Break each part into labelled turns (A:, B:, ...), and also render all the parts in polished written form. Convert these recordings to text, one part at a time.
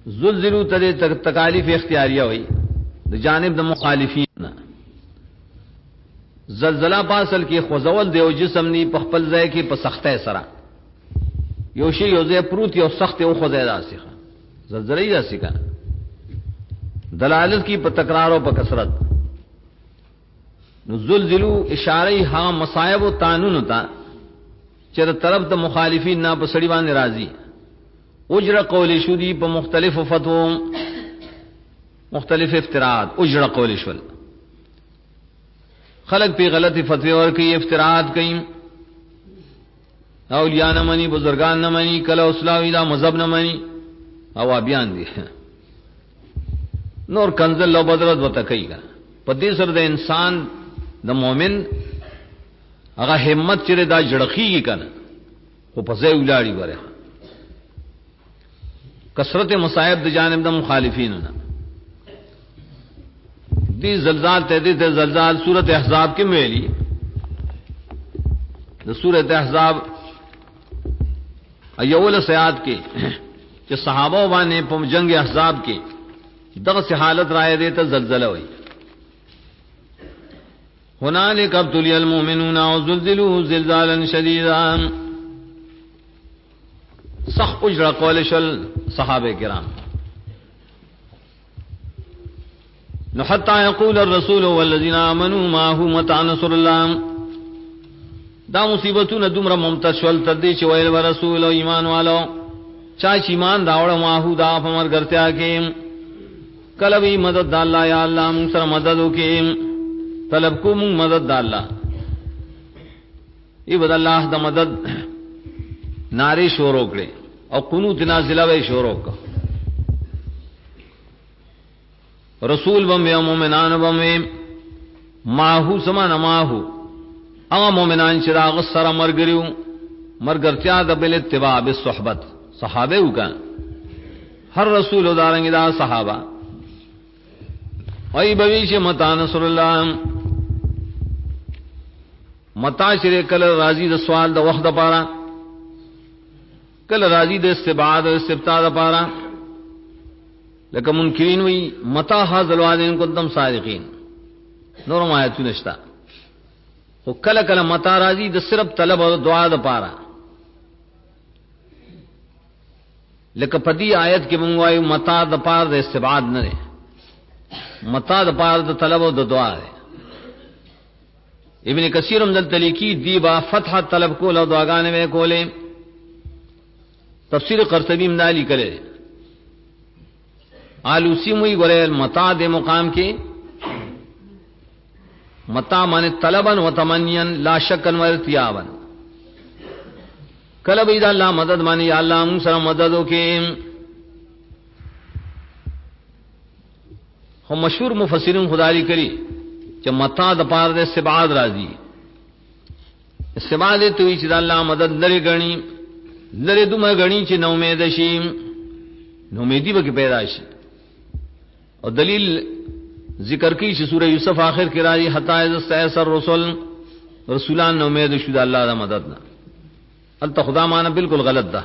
A: زلزلو ته تکالیف اختیاریه وي د جانب د مخالفین. زلزلہ پاسل کې خوځول دی او جسم نی په خپل ځای کې په سختۍ سره یو شی یو ځای پروت یو سخت او خوځي راسي. زلزلہ یې راسي کنه دلالت کی په تکرار او په کثرت. نو زلزلو اشاره ها مصائب او قانون تا چې طرف د مخالفین نه په سړي باندې راضي. اجر قول شو دی په مختلف فتوو مختلف افتراءات اجر قول شول. خلق پہ غلطی فتوی ورکی افتراءات کئیں اولیاء نہ منی بزرگان نہ منی کلا اسلاوی دا مذہب نہ منی او بیان دی نور کنزل لو بدرت وتکئی گا پدی سر د انسان د مومن هغه همت چره دا جړخیږي کنه خو په ځای ولاړی وره کثرت مصائب د جانب د مخالفین نه دی زلزال ته دی زلزال سورۃ احزاب کې ویلي د سورۃ احزاب ایول سیات کې چې صحابه باندې په جنگ احزاب کې دغه سی حالت راځي دی ته زلزلہ وایي. هنالک ابتلی المؤمنون وزلزلوا زلزالا شدیدا صح اجر قول شل صحابه کرام. نو حتی یقول الرسول والذین آمنوا معه متى نصر الله. دا مصیبتونه دومره ممتشل تدی چې ویل رسول او ایمان والو چا چې ایمان راوړ ماهو دا په مرګرتیا کې کله وی مدد الله یا الله موږ سره مدد وکې طلب کو موږ مدد الله ای بد الله د مدد ناری شروع کړي او قنوت نازله وی شروع کړه. رسول بم یا مومنان بم ماهو سمان ماهو هغه مومنان چې راغ سره مرګریو مرګرتیا د بل اتباع بالصحبت صحابه وکا هر رسول دارنګ دا صحابه ای بویش متا نصر الله متا چې کله راضی د سوال د وخت لپاره کله راضی د استبعاد او استبطاء لپاره لکه منکرین وی متا حاصل وادین کنتم صادقین نور ما آیتونه نشتا خو کله کله متا راضی د صرف طلب او دعا لپاره لکه پدی آیت کې مونږ وایو متا د پاره د استبعاد نه ده متا د پاره د طلب او د دعا ده. ابن کثیر هم دلته لیکي دی با فتح طلب کول او دعاګانې وې کولې. تفسیر قرطبی مدالی کړي آلوسی موی ګره متا د مقام کې متا معنی طلبن و تمنین لا شکن و ارتیابن کله به دا الله مدد معنی یا الله موږ سره مدد وکې. هم مشهور مفسرین خدای کړي چې متا د پاره د استبعاد راځي. استبعاد ته وی چې الله مدد لري غني لري دومره غني چې نو امید شي نو امیدي به پیدا شي. اور دلیل ذکر کی چې سورہ یوسف آخر کې راځي حتا اذ استیسر رسول رسولان نو امید شو د الله د مدد نه. انت خدا معنی بالکل غلط ده.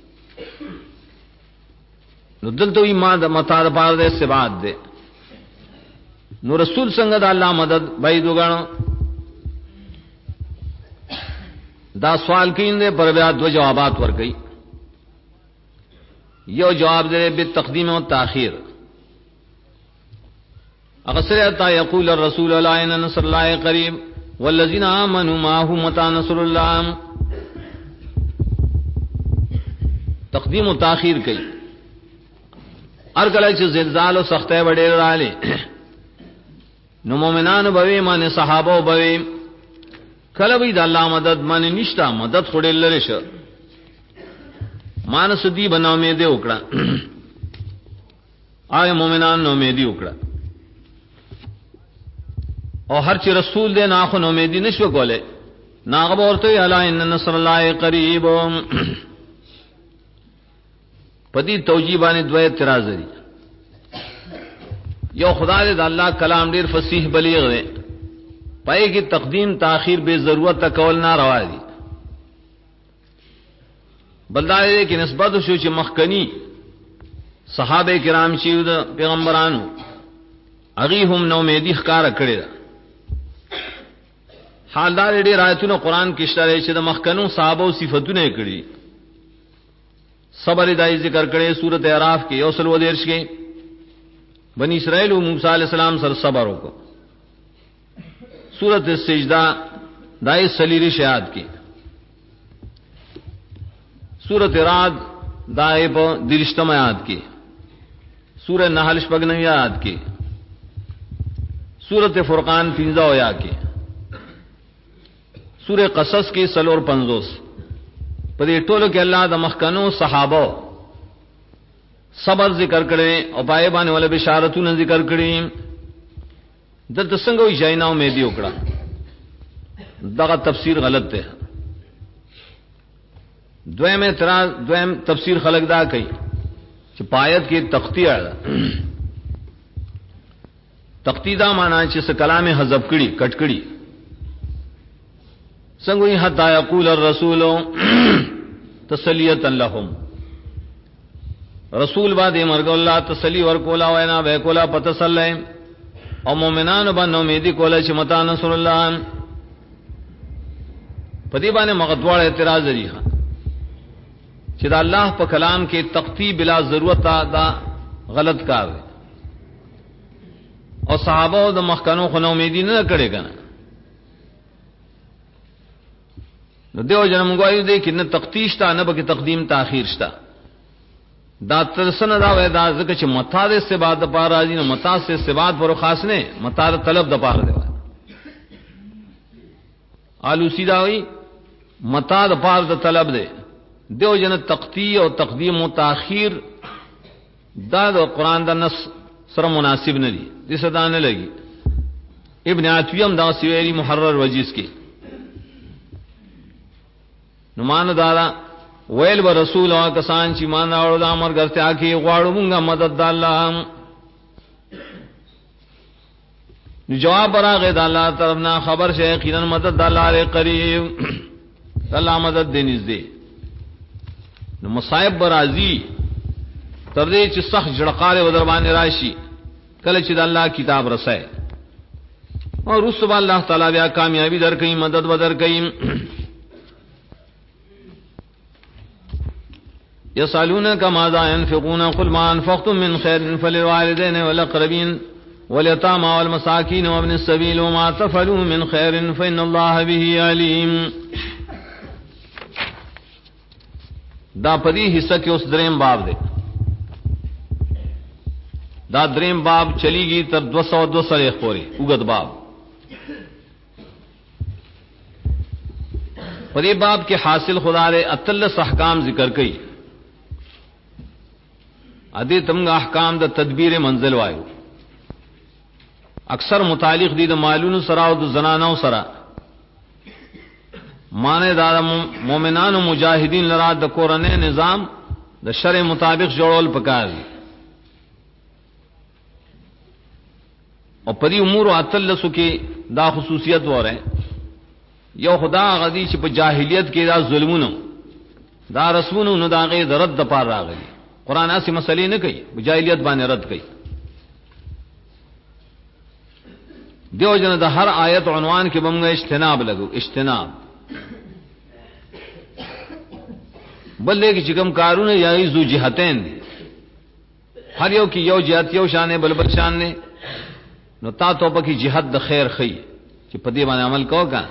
A: نو دلته وی ما د متا د پاره د استبعاد ده. نو رسول څنګه د الله مدد باید وګڼو دا سوال کیندے پر بیا دو جوابات ورکړي. یو جواب دے بالتقدیم و تاخیر اغسر تا یقول الرسول لا ان نصر الله قریب والذین آمنوا معه متى نصر الله. تقدیم و تاخیر کئی ارکل چې زلزال او سختۍ وړي رااله نو مومنان بوي معنی صحابه بوي کله وی د الله مدد معنی نشتا مدد خړل لري شه مانس دی بناو می دی وکړه آیا مومنان نو می دی وکړه او هر چې رسول دې نه خو نو می دی نشو کوله ناغه ورته الا ان نصر الله قریب پدی توجیه باندې دوه اعتراض لري. یو خدای دې الله کلام ډیر فصیح بلیغ دی پای کی تقدیم تاخیر بے ضرورت کول نہ روا دي بلدای کی نسبت شو چې مخکنی صحابه کرام چې د پیغمبرانو اغي هم نو امیدی ښکار کړی دا حالدار دې آیاتونه قران کې شته چې د مخکنو صحابه صفاتونه کړی صبر دای ذکر کړي سورۃ اعراف کې یوسل ودیرش کې بنی اسرائیل او موسی علیہ السلام سره صبر وکړو سورۃ السجدہ دای سلیری شهادت کې سورۃ رعد دای په درشتم آیات کې سورۃ نحل شپږنوي آیات کې سورۃ فرقان 15 آیات کې سورۃ قصص کې 350 په دې ټولو کې الله د مخکنو صحابه صبر ذکر کړي او پای باندې ول بشارتونه ذکر کړي د څنګه وي جاینا امید وکړه دغه تفسیر غلط ده دویم تفسیر خلق دا کوي چې پایت کې تقطیع تقطیدا معنا چې څه کلام حذف کړي کټ کړي څنګه وي حتا یقول الرسول تسلیتا لهم رسول باندې مرګ الله تسلی ورکولا وینا به کولا پتسلی او مؤمنان باندې امیدی کولا چې متا نصر الله پدی باندې مغدوړ اعتراض لري چې دا الله په کلام کې تقطیع بلا ضرورت دا غلط کار دی او صحابه د مخکنو خو امیدی نه کړي کنه نو دیو جن موږ وایو دې کې نه تقطیع شته نه به تقدیم تاخير شته دا ترسنه دا وای دا ځکه چې متا د استباد د پار راځي نو متا سے استباد پر خاص نه متا د طلب د پار دی آلوسی دا وای متا د پار د طلب دی دیو جن تقطیع او تقدیم او تاخير دا د قران د نص سره مناسب نه دي دې صدا نه لګي ابن عتیم دا سویری محرر وجیز کې نمان دادا ویل و رسول او کسان چې مان راوړل د امر ګرځیا کې غواړو مونږه مدد د الله نو جواب راغی د الله طرفنا خبر شه یقینا مدد د الله لري قریب الله مدد دې نږدې نو مصائب برازي تر دې چې سخت جړقاله و در باندې راشي کله چې د الله کتاب رسای او رسول الله تعالی بیا کامیابی درکې مدد ودر کړي يسألونك ماذا ينفقون قل ما أنفقتم من خير فللوالدين والأقربين واليتامى والمساكين وابن السبيل وما تفعلوا من خير فإن الله به عليم دا پدی حصہ کې اوس دریم باب دی دا دریم باب چلیږي تر 202 سره پورې وګد باب پدی باب کې حاصل خدا له اتلس احکام ذکر کړي ادي تمغه احکام د تدبیر منزل وایو اکثر متعلق دي د مالونو سره او د زنانو سره معنی دا مومنان او مجاهدین لرا د قرآنی نظام د شرع مطابق جوړول پکار دي او پدې امور اتلسو کې دا خصوصیت وره یو خدا غدي چې په جاهلیت کې دا ظلمونو دا رسمونو نو دا غي رد د پار راغلي قرآن اسی مسئلے نه کوي جاہلیت باندې رد کوي دیو جن د هر آیت عنوان کې بمغه اجتناب لګو اجتناب بلې کې کوم کارونه یا ذو جهتین هر یو کې یو جهت یو شان بل شان نه نو تا تو په کې جهاد د خیر خي چې په دې باندې عمل کوو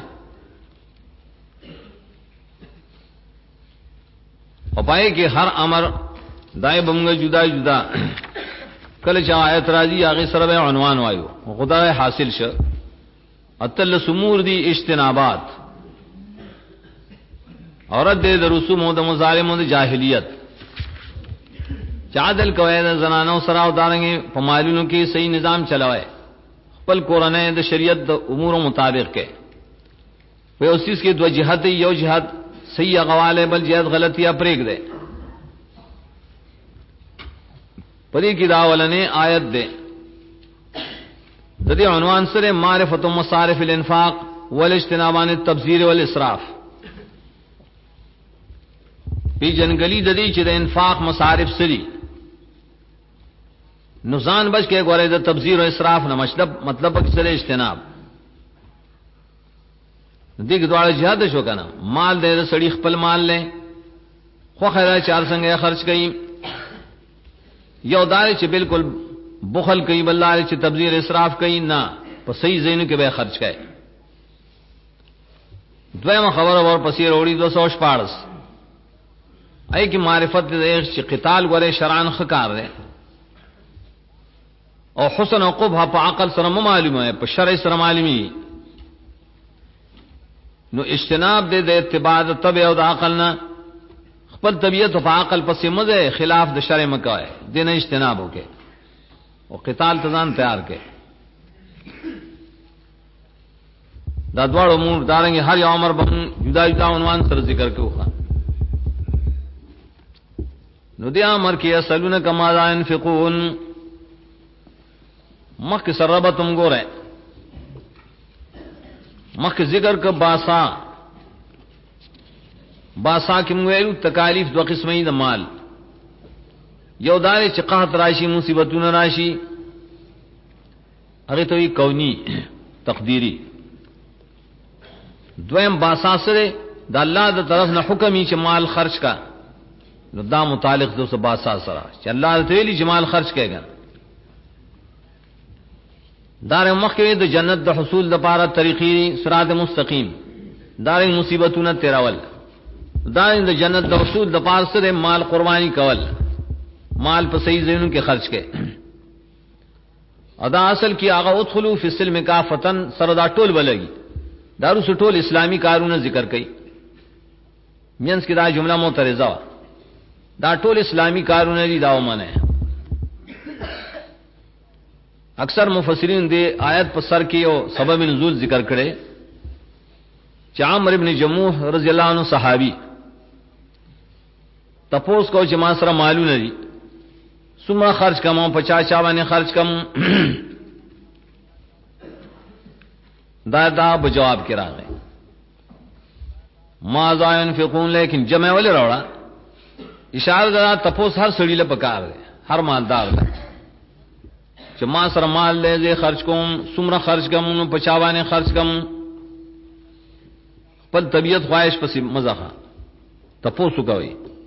A: او پای کې هر امر دای بمغه جدا جدا کله چې آیت راځي هغه سره به عنوان وایو خدای حاصل شه اتل سمور دی اجتنابات اورت دې د رسوم او د مظالم او د جاهلیت چادل کوي د زنانو سره او دارنګي په مالونو کې صحیح نظام چلوي خپل قرآن د شریعت د امور مطابق کې په اوسیس کې دوه جهاد یو جهاد صحیح غواله بل جهاد غلطي اپریګ ده پدې کې دا ولنې آیت ده د دې عنوان سره معرفت مصارف الانفاق والاجتناب عن التبذير والاسراف په جنګلي د دې چې د انفاق مصارف سری نزان بچ کے گورے دا تبذیر و اسراف نہ مطلب اکثر اجتناب دیکھ دوڑا جہاد شو کنا مال دے دا سڑی خپل مال لے خو خیرہ چار سنگے خرچ کئی یو دارے چھ بالکل بخل کئی بلارے چھ تبذیر اسراف کئی نا پس صحیح زینو کے بے خرچ کئی دویم خبر اور پسی روڑی 246 ای کی معرفت دے چھ قتال گورے شرعن خکار دے اور حسن و قبح پا عقل سرم معلوم ہے پا شرع سرم معلومی نو اجتناب دے دے اتباع دا طبع و دا عقلنا خپل طبیعت پا عقل پس مزے خلاف دا شرع مکہ ہے دینا اجتناب ہو کے اور قتال تزان تیار کے دا دوار امور دارنگی ہر یا عمر بہن جدا جدا عنوان سر ذکر کے خواہ نو دی عمر کی اسألونک ماذا انفقون مخ کی سربتم گو رہے مخ کی ذکر کا باسا کی مویلو تکالیف دو قسمی دا مال یو دارے چی قحط راشی مصیبتون راشی اگر توی کونی تقدیری دویم باسا سرے دا اللہ دا طرف نہ حکمی چی مال خرچ کا نو دا متعلق دو سے باسا سرا چی اللہ دا تویلی چی مال خرچ کے گا دار مخوی د جنت د حصول د پارا طریقی صراط مستقیم دار مصیبتون تیراول دار د جنت د حصول د پار سره مال قربانی کول مال په صحیح زینو کې خرچ کې ادا اصل کی آغا ادخلوا فی السلم کافتن سردا ټول بلگی دارو سټول اسلامی کارونه ذکر کړي مینس کی دا جمله معترضه دا ټول اسلامی کارونه دي دا ومنه اکثر مفسرین دے آیت پر سر کی او سبب نزول ذکر کرے کہ عامر ابن جموح رضی اللہ عنہ صحابی تپوس کو جما سره مالو ندی سمرا خرچ کم 50 چاوانے خرچ کم دا بجواب کرا گئے ما ذا ينفقون لیکن جمع ولې راوړه اشاره دا تپوس ہر سړی له پکار دی ہر مالدار دی چې ما سره مال لې خرچ کوم سمرا خرچ کم 50 خرچ کم پر طبیعت خواہش پس مزخه تپوسو کوي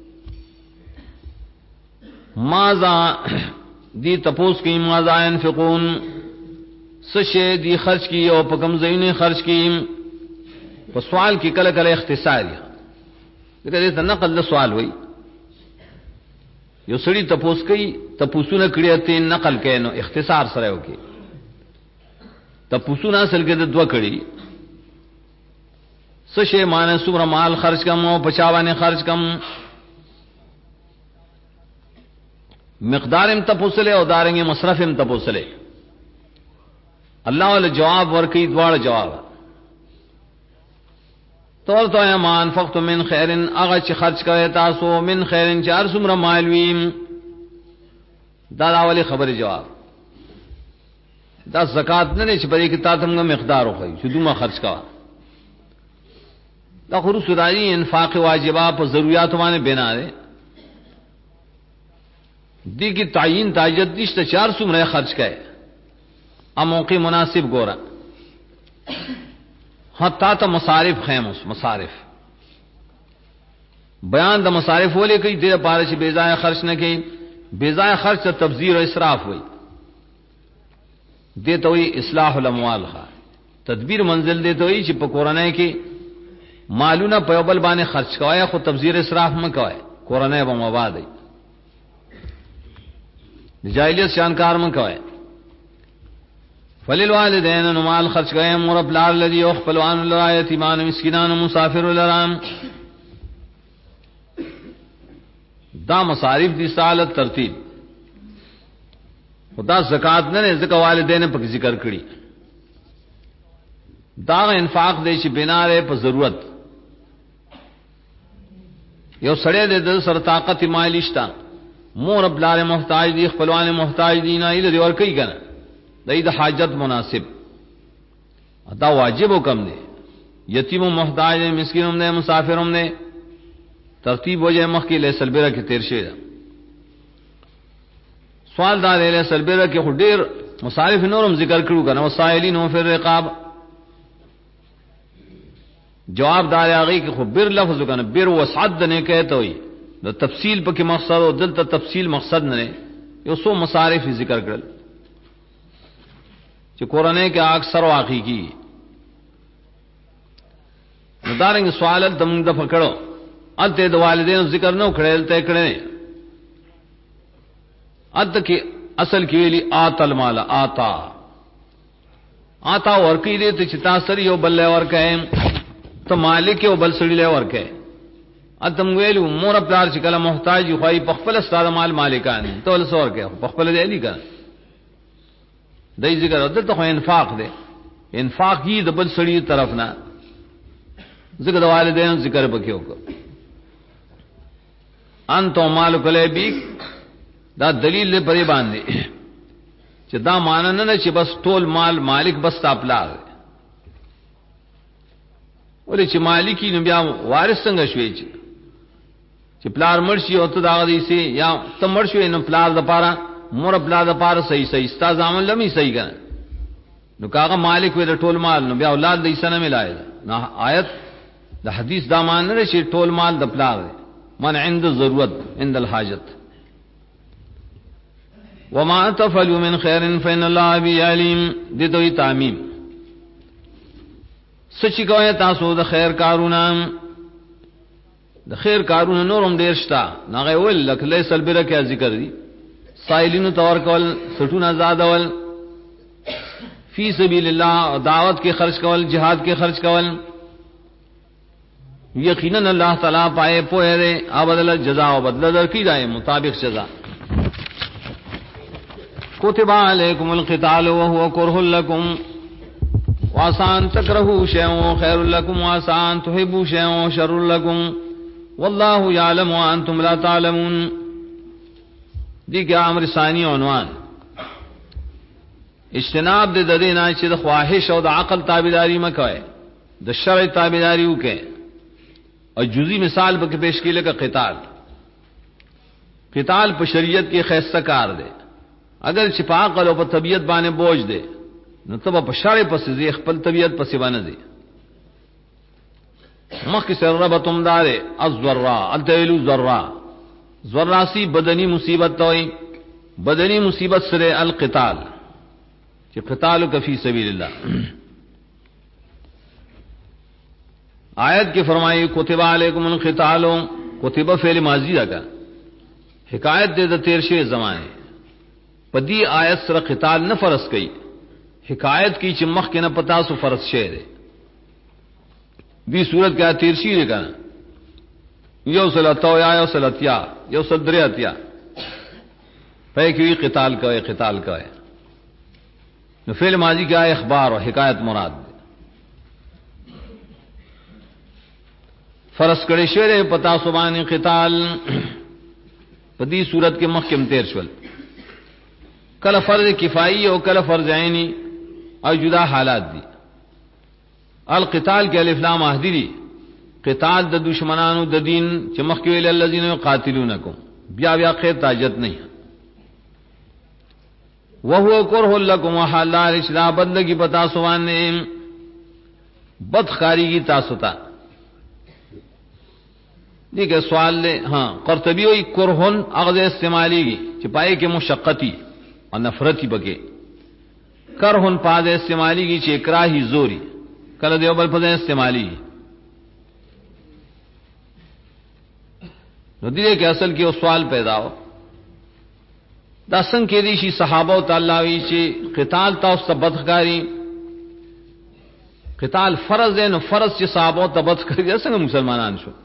A: ماذا دی تپوس کی ماذا ينفقون سشے دی خرچ کی او پکم زین خرچ کی په سوال کی کله کله اختصاری دغه ته نقل د سوال وای یو سړی تپوس کوي تپوسونه کړی ته نقل کینو اختصار سره وکي تپوسونه اصل کې د دوه کړي سشے معنی سمرا مال خرچ کم او 50 خرچ کم مقدار تپوسلے او دارنگے مصرف تپوسلے اللہ والے جواب ورکی دوار جواب طور تو یا ما انفقت من خیرن اغا چی خرچ کرے تاسو من خیرن چار سمرا مالویم دا والی خبر جواب دا زکاة ننے چی پری کتا تم گا مقدارو خی چی ما خرچ کوا دا خروس داری انفاق واجبہ پر ضروریات مانے بنا دے دی کی تعین تاجت دشت 400 مرے خرچ کئے ام موقع مناسب گورا حتی تا مصارف خیمس مصارف بیان دا مصارف ہو لے کئی دیر پارچ بیزائے خرچ نہ کئی بیزائے خرچ تا تبذیر و اسراف ہوئی دیتا ہوئی اصلاح الاموال خواہ تدبیر منزل دیتا ہوئی چی پا قرآن کی مالونا پیوبل بانے خرچ کوائے خود تبذیر اسراف میں کوائے قرآن با مباد ہے جاہلیت شانکار من کوئے فللوالدین نمال خرچ گئے مرب لار لدی اخفلوان لرا یتیمان مسکنان مسافر لرام دا مصارف دی سالت ترتیب خدا زکاة ننے ذکر والدین پک ذکر کری دا انفاق دے چی بنارے پا ضرورت یو سڑے دے در سر طاقت مالشتا مور ابلار محتاج دی خپلوان محتاج دی نا ادھر اور کئی کنا دا حاجت مناسب دا واجب و کم دے یتیم و محتاج دے مسکین دے مسافر دے ترتیب ہو جائے مخ کی لے سلبیرہ کی تیرشے دا سوال دار له سلبره کې خډیر مصارف نورم ذکر کړو کنه وسائلین فی الرقاب جواب دار هغه کې خبر لفظ کنه بیر وسعد نه کہته وي د تفصیل په کې مقصد او دلته تفصیل مقصد نه یو سو مصارف ذکر کړل چې قرآن کې اکثر واقع کی ندارنګ سوال تم د پکړو الته د والدین ذکر نو کړل ته کړي اد کې اصل کې ویلي آتل مال آتا ورکی دې ته چتا سر یو بل ورکه ته مالک یو بل سړي له ورکه اتم ویلو مور پلار چې کله محتاج خوای په خپل استاد مال مالکان ته ول سور کې په خپل دې علی کا دای ذکر دلته خو انفاق دی انفاق یې د بل سړي طرف نه ذکر د والدین ذکر پکې وکړه انتو مالک له بی دا دلیل له پرې باندې چې دا ماننه نه چې بس ټول مال مالک بس تاپلار ولې چې مالکی نو بیا وارث څنګه شوي چې پلار مرشي او ته دا غدي سي یا ته مرشي نو پلار د پاره مور پلار د پاره صحیح استاد عمل لمي صحیح کنه نو کاغه مالک وې د ټول مال نو بیا اولاد د ایسنه ملای نه آیت د حدیث دا مان نه شي ټول مال د پلار من عند ضرورت عند الحاجت وما تفعلوا من خير فإن الله به عليم دې دوی تعمیم سچ کوي تاسو د خیر کارونه د خیر کارونه نورم ډیر شتا نغه ول لک لیس البر کې ذکر دي سائلین تور کول سټون آزاد ول فی سبیل الله دعوت کې خرج کول jihad کې خرج کول یقینا الله تعالی پائے پوهه دے ابدل جزاء او بدل درکې دای مطابق سزا كتب عليكم القتال وهو كره لكم وعسى أن تكرهوا شيئا خير لكم وعسى أن تحبوا شيئا شر لكم والله يعلم وأنتم لا تعلمون دی کہ امر ثانی عنوان اجتناب دے ددینا چې د خواهش او د عقل تابعداري مکوئ د شرع تابعداري وکئ او جزئی مثال به پیش کیله کا قتال په شریعت کې خیسته کار دی اگر چې په عقل او په طبیعت باندې بوج دی نو تب په شرع پس زی خپل طبیعت پس باندې دی مخک سربتم دار الذرا التویل ذرا ذراسی بدنی مصیبت توئی بدنی مصیبت سره القتال چې قتال فی سبیل الله آیت کې فرمایي کتب علیکم القتال کتب فعل ماضی دا حکایت دے د تیر شوی زمانه پدی آیت سره قتال نه فرض کړي حکایت کی چې مخ کې نه پتا سو فرض شه ده دی صورت کا تیر شي ده کنه یو صلاتو یا یو صلاتیا یو صدریاتیا پای کې قتال کوي نو فعل ماضی کا اخبار اور حکایت مراد ده فرض کړي شوی پتا سو باندې قتال پدی صورت کې مخ کې تیر شول کله فرض کفائی او کله فرض عینی او جدا حالات دي القتال کې الف لام احدری قتال د دشمنانو د دین چې مخکې ویل الذين يقاتلونکم بیا خیر تاجت نه وهو كره لكم وحلال اشرا بدلگی پتا سوانه بدخاری کی تاسو ته دې کې سوال له ها قرطبی وی کرهن اغه استعمالیږي چې پای کې مشقتی او نفرتی بګه کرهن پاد استعمالیږي چې اکراهی زوري کله دیو بل په استعمالی نو دې کې اصل کې سوال پیدا و دا څنګه کې دي شي صحابه او تعالی وی چې قتال تاسو بدخاری قتال فرض ہے نو فرض چې صحابه ته بدخاری څنګه مسلمانان شو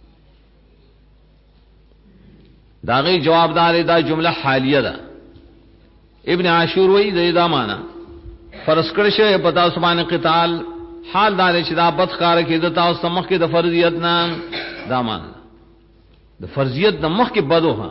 A: دا غي جوابدار دا جمله حالیه ده ابن عاشور وی دا معنا فرض کړی شی پتا سبحانه قتال حال دار چې دا بدخاره کې د تاسو مخ کې د فرضیت نه دا معنا د فرضیت د مخ کې بدو ها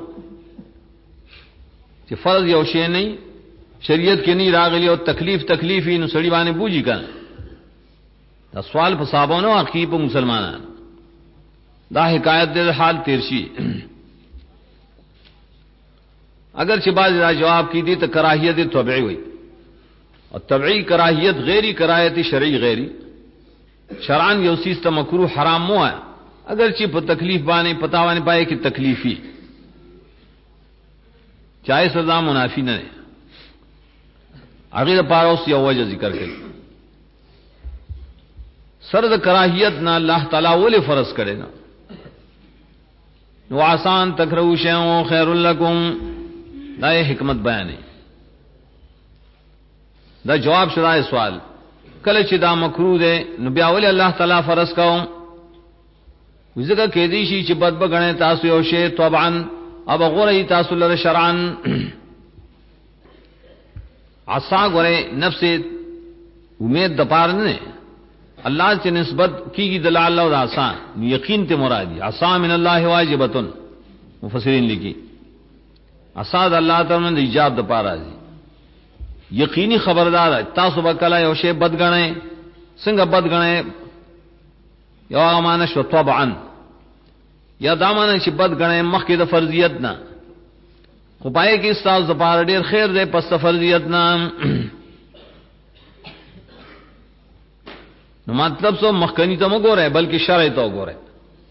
A: چې فرض یو شی نه شریعت کې نه راغلی او تکلیفی نو سړی باندې بوجي کړه دا سوال په صحابانو اخی په مسلمانانو دا حکایت د حال تیر شي اگر چې بعض دا جواب کی دي ته کراهیت طبيعي وي او طبيعي کراهیت غیری کراهیت شرعي غیری شرعاً یو سیس ته مکروه حرام مو ہے اگر چې په تکلیف باندې پتا باندې پائے کہ تکلیفی چاہے سزا منافی نه هغه د پاره اوس یو وجه ذکر کړي سر د کراهیت نه الله تعالی ولې فرض کړي نه نو آسان تکرهو شیء خیر لکم دا حکمت بیان ہے دا جواب شدا سوال کله چې دا مکروه ده نو بیا ولې الله تعالی فرض کاو وزګه کې دي شي چې بد بغنه تاسو یو شی طبعا اب غره تاسو لره شرعا عصا غره نفس امید د پار نه اللہ سے نسبت کی گی دلال اور آسان یقین تے مرادی عصا من اللہ واجبتن مفسرین لکھی اساد اللہ تعالی نے ایجاب د پارا دی یقینی خبردار ہے تاسو بکلا یو شی بد غنے څنګه بد غنے یو امانه شو طبعا یا دامانه چې بد غنے مخکې د فرضیت نه خو پای کې استاد د پاره ډیر خیر دی پس فرضیت نه نو مطلب سو مخکنی ته مګور ہے بلکہ شرع ته وګور ہے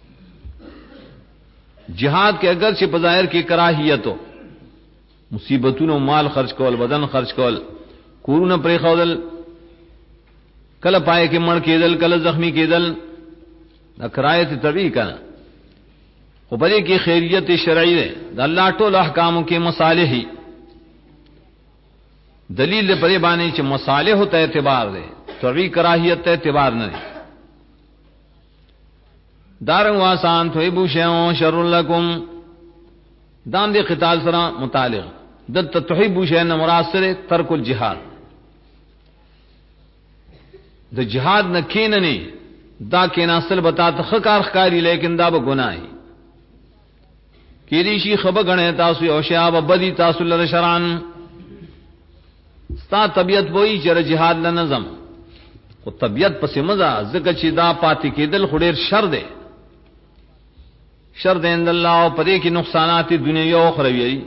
A: جہاد کے اگر چې بظاہر کی کراہیت ہو مصیبتونو مال خرچ کول بدن خرچ کول کورونه پرې خودل کله پای کې مړ کېدل کله زخمی کېدل دا کرایت طبیعی کنه خو په دې کې خیریت شرعی ده د الله ټول احکامو کې مصالح دلیل پرې باندې چې مصالح ته اعتبار ده طبیعی کراہیت ته اعتبار نه ده دارن واسان تویبو شیئون شر لکم دام دے قتال سره متعلق د تحبو شیئن مراد سره ترک الجهاد د جهاد نه کیننی دا کینا اصل بتا ته خکار خکاری لیکن دا به گناہی کیدی شي خبر غنه تاسو او شیاب بدی تاسو لره شرعن ستا طبیعت وای چې جهاد نه نظم او طبیعت پس مزه زکه چې دا پاتې کېدل خډیر شر دی شر دین اللہ او پدې کې نقصانات دنیا او اخروی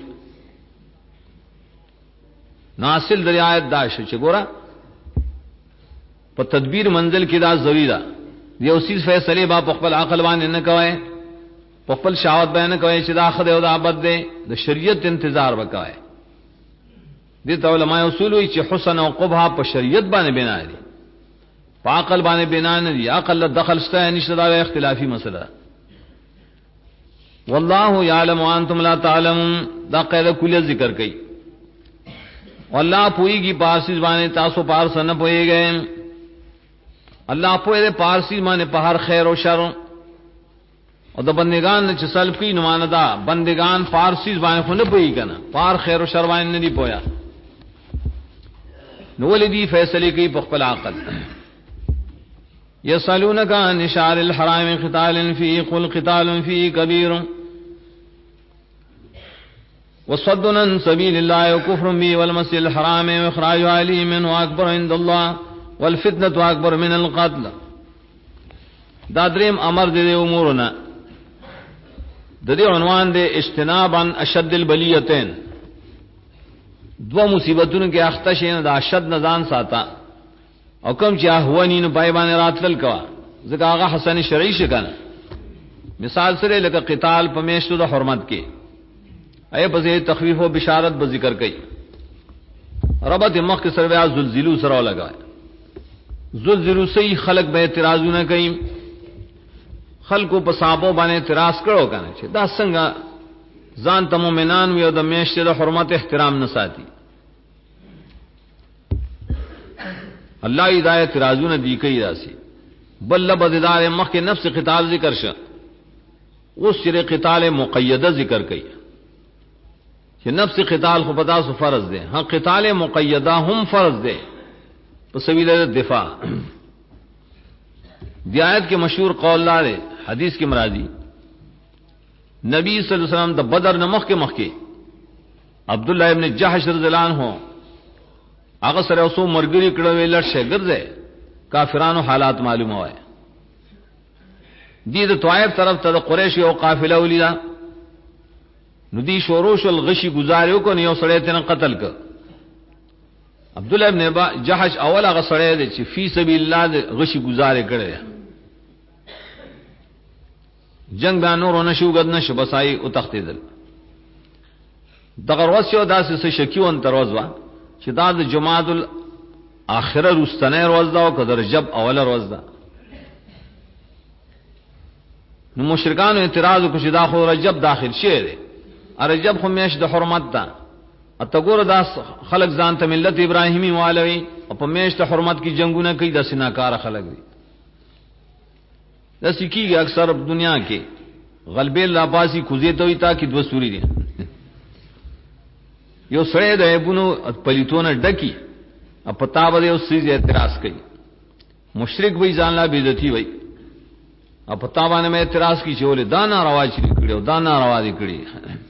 A: ناصل دریایت داش چې ګوره په تدبیر منزل کې دا ضروری ده یو سیس فیصله با په خپل عقل باندې نه کوي په خپل شهوت باندې نه کوي چې دا خدای او دا عبادت دی د شریعت انتظار وکوي دې ته علماء اصول وي چې حسن او قبح په شریعت باندې بنا دي په عقل باندې بنا نه دي عقل له دخل شته نشته دا اختلافي مسله والله یعلم وانتم لا تعلمون دا قاعده کلیه ذکر کړي والله پوئیږي پارسی باندې تاسو پارس نه پوئیږئ الله پوئے پارسی باندې په هر خیر او شر او د بندگان چې سلب کی نماندا بندگان پارسی باندې خو نه پوئي کنه پار خیر او شر باندې نه دی پویا نو ولدي فیصله کوي په خپل عقل يسألونك عن الشهر الحرام قتال فيه قل قتال فيه كبير وصد عن سبيل الله وكفر به والمسجد الحرام واخراج اهله منه اكبر عند الله والفتنه اكبر من القتل دا دریم امر دې امورنا د دې عنوان دې اجتنابا اشد البلیتين دو مصیبتونو کې اخته شین د اشد نزان ساته او کم چې احوانی نو پای باندې راتل کوا ځکه هغه حسن شرعي شکنه مثال سره لکه قتال په میشتو د حرمت کې اي په تخفیف او بشارت به ذکر کړي ربط مخ کې سره زلزلو سره لگا زلزلو سي خلق به اعتراضونه کوي خلقو په صحابه باندې اعتراض کړو کنه چې دا څنګه ځان ته مؤمنان وي او د میشتو د حرمت احترام نه ساتي اللہ ہدایت رازو نے دی کئی راسی بل بددار مخ کے نفس قتال ذکر ش اس سر قتال مقیدہ ذکر کئی کہ نفس قتال کو پتا سو فرض دے ہاں قتال مقیدہ ہم فرض دے تو سبیل دفاع دیایت کے مشہور قول دار حدیث کے مرادی نبی صلی اللہ علیہ وسلم دا بدر نمخ کے عبداللہ ابن جحش رضی اللہ عنہ هغه سره اوسو مرګري کړه ویل شه ګرځي کافرانو حالات معلومه وای دي د طائف طرف ته قریش یو قافله ولیدا ندی شوروش الغشی گزاریو کو نیو سړی تن قتل ک عبد الله ابن جحش اول هغه سړی دی چې فی سبیل الله غشی گزارې کړي جنگ دا نور نشو غد نشو بسای او تختیدل دغه ورځ یو داسې شکیون تر ورځ وا چې دا د جمعۃ الاخره رستنه ورځ دا او کدر رجب اول ورځ دا نو مشرکان اعتراض وکړي چې دا خو رجب داخل شي دی رجب خو میش د حرمت ده اته ګور دا خلق ځان ته ملت ابراهیمی والوي او په میش د حرمت کی جنگونه کوي د سناکار خلق دي د سکیږي اکثر دنیا کې غلبې لاباسي کوزي دوی تا کې دو سوري دي یو سړی د ابونو پلیتونه ډکی او پتا به یو سیز اعتراض کوي مشرک وای ځان لا بیزتی وای او پتا باندې مې اعتراض کی چې ولې دا ناروا چي کړو دا ناروا دي کړی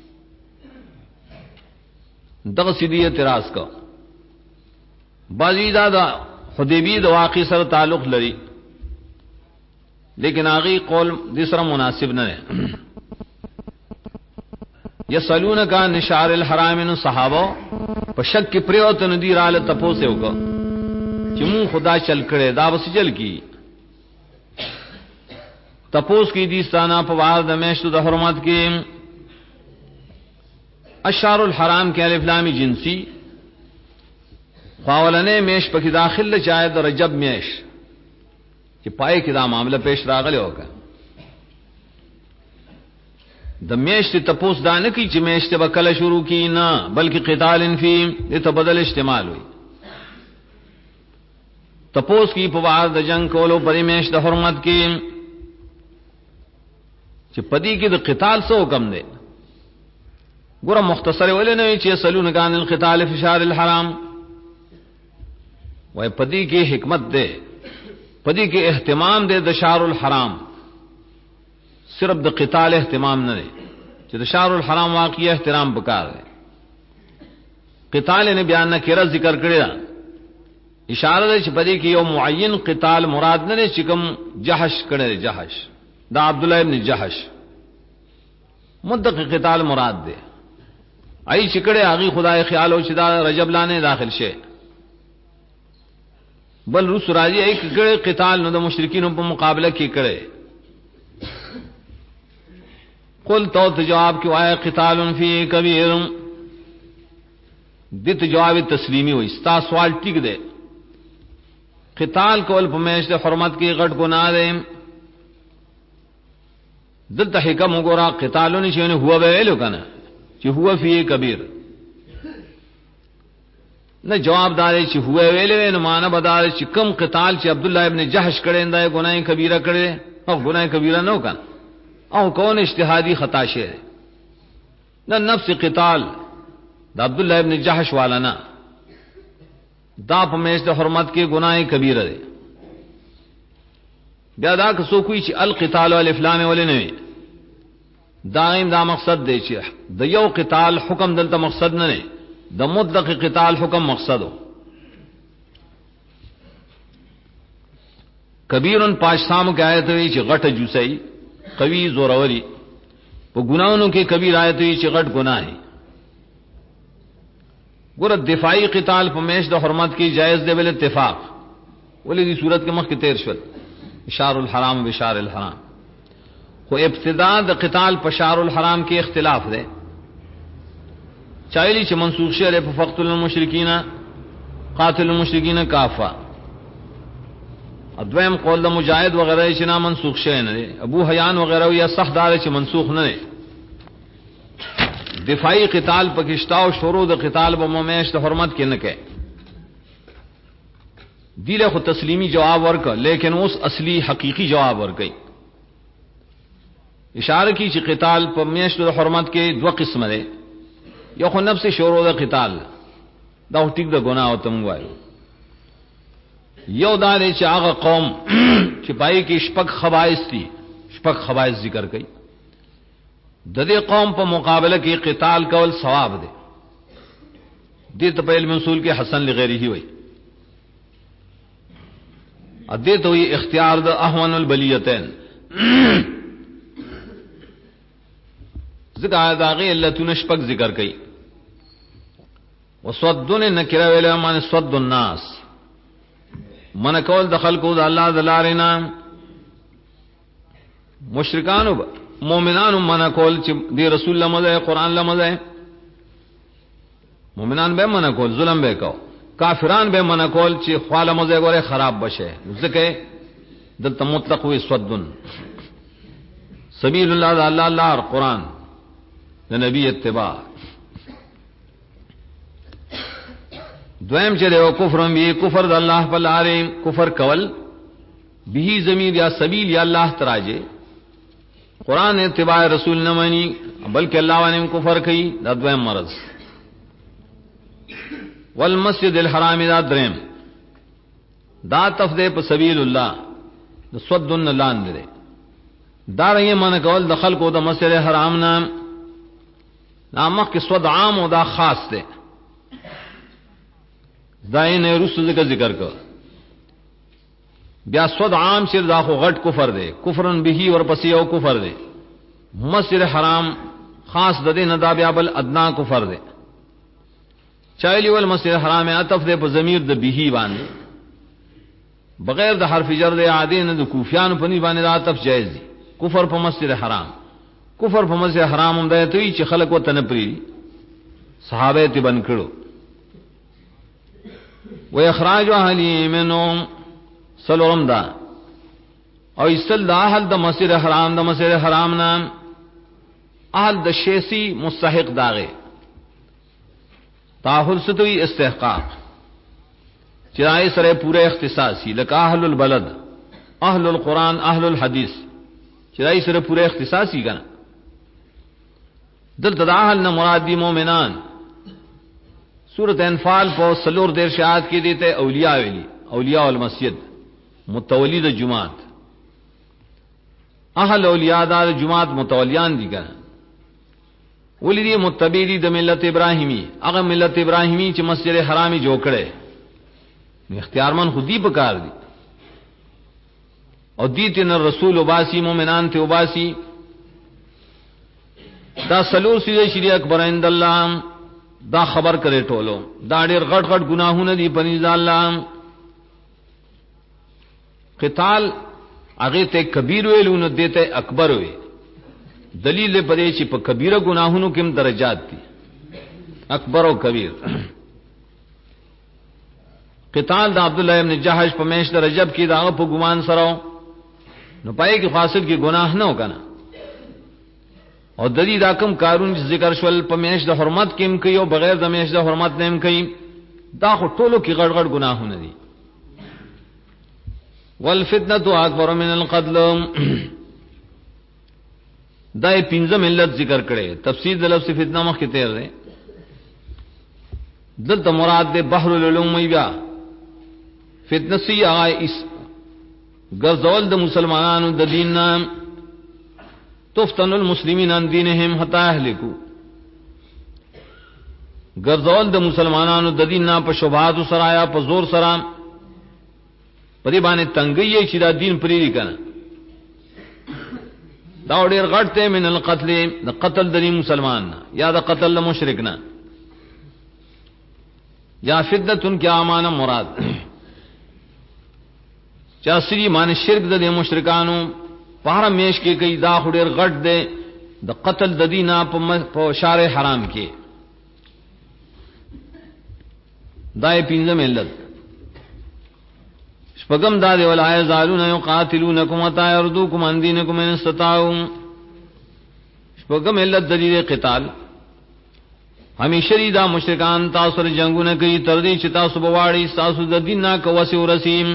A: دغه سیدی اعتراض کا بازی دا حدیبی د واقع سره تعلق لري لیکن هغه قول د سره مناسب نه ده یسالونک عن شعر الحرام نو صحابه په شک کې پریوت ندی رااله تپوسه وکړه چې مون خدا چل کړي دا وس چل کی تپوس کی دي ستانه په واه د میشتو د حرمت کې اشعار الحرام کې الف لام جنسی خاولنه میش پکې داخل چاہے د رجب میش چې پای کې دا معاملہ پیش راغلی وکړه د میش ته تپوس دانه کی چې میش ته وکړه شروع کی نه بلکې قتال فی ته بدل استعمال وي تپوس کی په واه د جنگ کولو پرې میش د حرمت کې چې پدی کې د قتال سو کم دی ګوره مختصر ولې نه چې سلون کان القتال فی شهر الحرام وای پدی کې حکمت ده پدی کې اهتمام ده د شهر الحرام صرف د قتال اهتمام نه ده چې د شهر الحرام واقعي احترام وکړي قتال نه بیان نه کړه ذکر کړی اشاره ده چې پدی کې یو معین قتال مراد نه ده چې کوم جحش کړي جحش دا عبد الله ابن جحش مدق قتال مراد ده ای چکړه هغه خدای خیال او چې دا رجب لانه داخل شه بل روس راځي ای کړه قتال نو د مشرکین په مقابله کې کړي قل تو جواب کې وای قتال فی کبیر دته جواب تسلیمی وای ستا سوال ټیک ده قتال کول په میش د حرمت کې غټ ګناه ده دلته حکم وګورا قتالون شي نه هو به ویلو کنه چې هو فی کبیر نه جواب دار چې هو ویلې نو معنا بدل چې کم قتال چې عبد الله ابن جحش کړي اندای ګناه کبیره کړي او ګناه کبیره نه وکړ او کون اجتهادی خطا شه نه نفس قتال د عبد الله ابن جحش والا نه دا په میش د حرمت کې ګناه کبیره ده بیا دا که سو کوئی چې القتال والافلام ولې نه دائم دا مقصد دی چې د یو قتال حکم دلته مقصد نه نه د مطلق قتال حکم مقصدو کبیرن پاشسام کې آیت وی چې غټ جوسئی قوی زوروري په ګناونو کې کبیر آیت وی چې غټ ګناه ہے ګور دفاعی قتال په میش د حرمت کې جائز دی بل اتفاق ولې دې صورت کې مخ کې تیر شول شهر الحرام بشهر الحرام خو ابتداء د قتال په شهر الحرام کې اختلاف ده چایلی چې منسوخ شوه په فقتل المشرکین قاتل المشرکین کافه ادویم قول د مجاهد وغیرہ چې نه منسوخ شوه نه ابو حیان وغیرہ یا صح دار چې منسوخ نه دفاعی قتال پکشتا او شروع د قتال په ممیش د حرمت کې نه کې دیله خو تسلیمی جواب ورک لیکن اوس اصلی حقیقی جواب ورکي اشاره کی چې قتال په میاشت د حرمت کې دوه قسمه ده یو خو نفس شروع د قتال دا ټیک د ګناه او تم وایو یو دا چې هغه قوم چې پای کې شپږ خبائث دي شپږ خبائث ذکر کړي د دې قوم په مقابله کې قتال کول ثواب ده دې ته په علم اصول کې حسن لغیره وي ادې ته وي اختیار د احوان البلیتین ذکر داغه علتون شپک ذکر کړي وصدن نکره ویل معنی صد الناس من کول د خلقو د الله د لارینه مشرکانو مومنانو من کول چې دی رسول الله مزه قران لمزه مومنان به من کول ظلم به کو کافران به من کول چې خواله مزه ګوره خراب بشه ځکه دلته مطلق وي صدن سبیل الله د الله لار قران د نبی اتباع دویم چې او کفر می کفر د الله په لارې کفر کول به زمیر یا سبیل یا الله تراجه قران اتباع رسول نه مانی بلکې الله باندې کفر کوي دا دویم مرض والمسجد الحرام دا دریم دا تفدی په سبیل الله د صدن لاندې دا رنګه من کول د خلقو د مسجد حرام نام نامه کې صد عام او دا خاص ده دای نه رسو ذکر کو بیا صد عام شر دا خو غټ کفر ده کفرن به ور پسې او کفر ده مسجد حرام خاص د دې نه دا بیا بل ادنا کفر ده چایلی ول مسجد حرام عطف ده په ضمیر د به باندې بغیر د حرف جر د عادی نه د کوفیان په نی باندې عطف جایز دي کفر په مسجد حرام کفر په مسجد حرام هم ده ته چې خلق وته نه پری صحابه ته بن کړو و اخراج اهلی منهم سلورم دا او استل دا اهل د مسجد حرام د مسجد حرام نام اهل د شیسی مستحق داغه تاهل ستوی استحقاق چرای سره پورے اختصاصی لک اهل البلد اهل القران اهل الحديث چرای سره پورے اختصاصی کنا دل د اهل نه مراد دی مومنان سورۃ انفال په سلور دیر شاعت کې دیتے اولیاء ویلی اولیاء المسجد متولید جماعت اهل اولیاء دار جماعت متولیان دي کنه ولدي متبیدی د ملت ابراهیمی هغه ملت ابراهیمی چې مسجد حرامي جوړ کړي اختیارمن خودی پکار دي او دیتن رسول وباسی مومنان ته وباسی دا سلور سیده شریع اکبر عند الله دا خبر کرے ټولو دا ډېر غټ غټ گناهونه دي پنځ الله قتال هغه ته کبیر ویلونه دته اکبر وی دلیل په دې چې په کبیره گناهونو کې هم درجات دي اکبر او کبیر قتال د عبد الله ابن جحش په میش د رجب کې دا په ګمان سره نو پای کې فاصل کې گناه نه وکنه او د دې دا کوم کارون چې ذکر شول په میش د حرمت کې هم کوي او بغیر د میش د حرمت نه هم کوي دا خو ټولو کې غړ غړ گناهونه دي والفتنه اکبر من القتل دای پنځم علت ذکر کړي تفسیر د لفظ فتنه مخ کې تیر ده دلته مراد ده بحر العلوم بیا فتنه سی اس غزول د مسلمانانو د دین نام تفتن المسلمین عن دینهم حتا اهلکو غزول د مسلمانانو د دین نه په شبهات سره یا په زور سره پدې باندې تنګي چې دا دین پرې دي کنه دا ډېر غټ ته من القتل د قتل د مسلمان یا د قتل د مشرک نه یا فدتن کیا معنا مراد چا سری مان شرک د مشرکانو پاره میش کې کوي دا ډېر غټ ده د قتل د دینه په شارع حرام کې دای پینځم علت شپږم دا دی ولای زالون یقاتلونکم وتا يردوکم عن دینکم ان استطاعوا شپږم علت د دې قتال همیشه دا مشرکان تاسو سره جنگونه کوي تر دې چې تاسو بواړی تاسو د دین نه کوسه ورسیم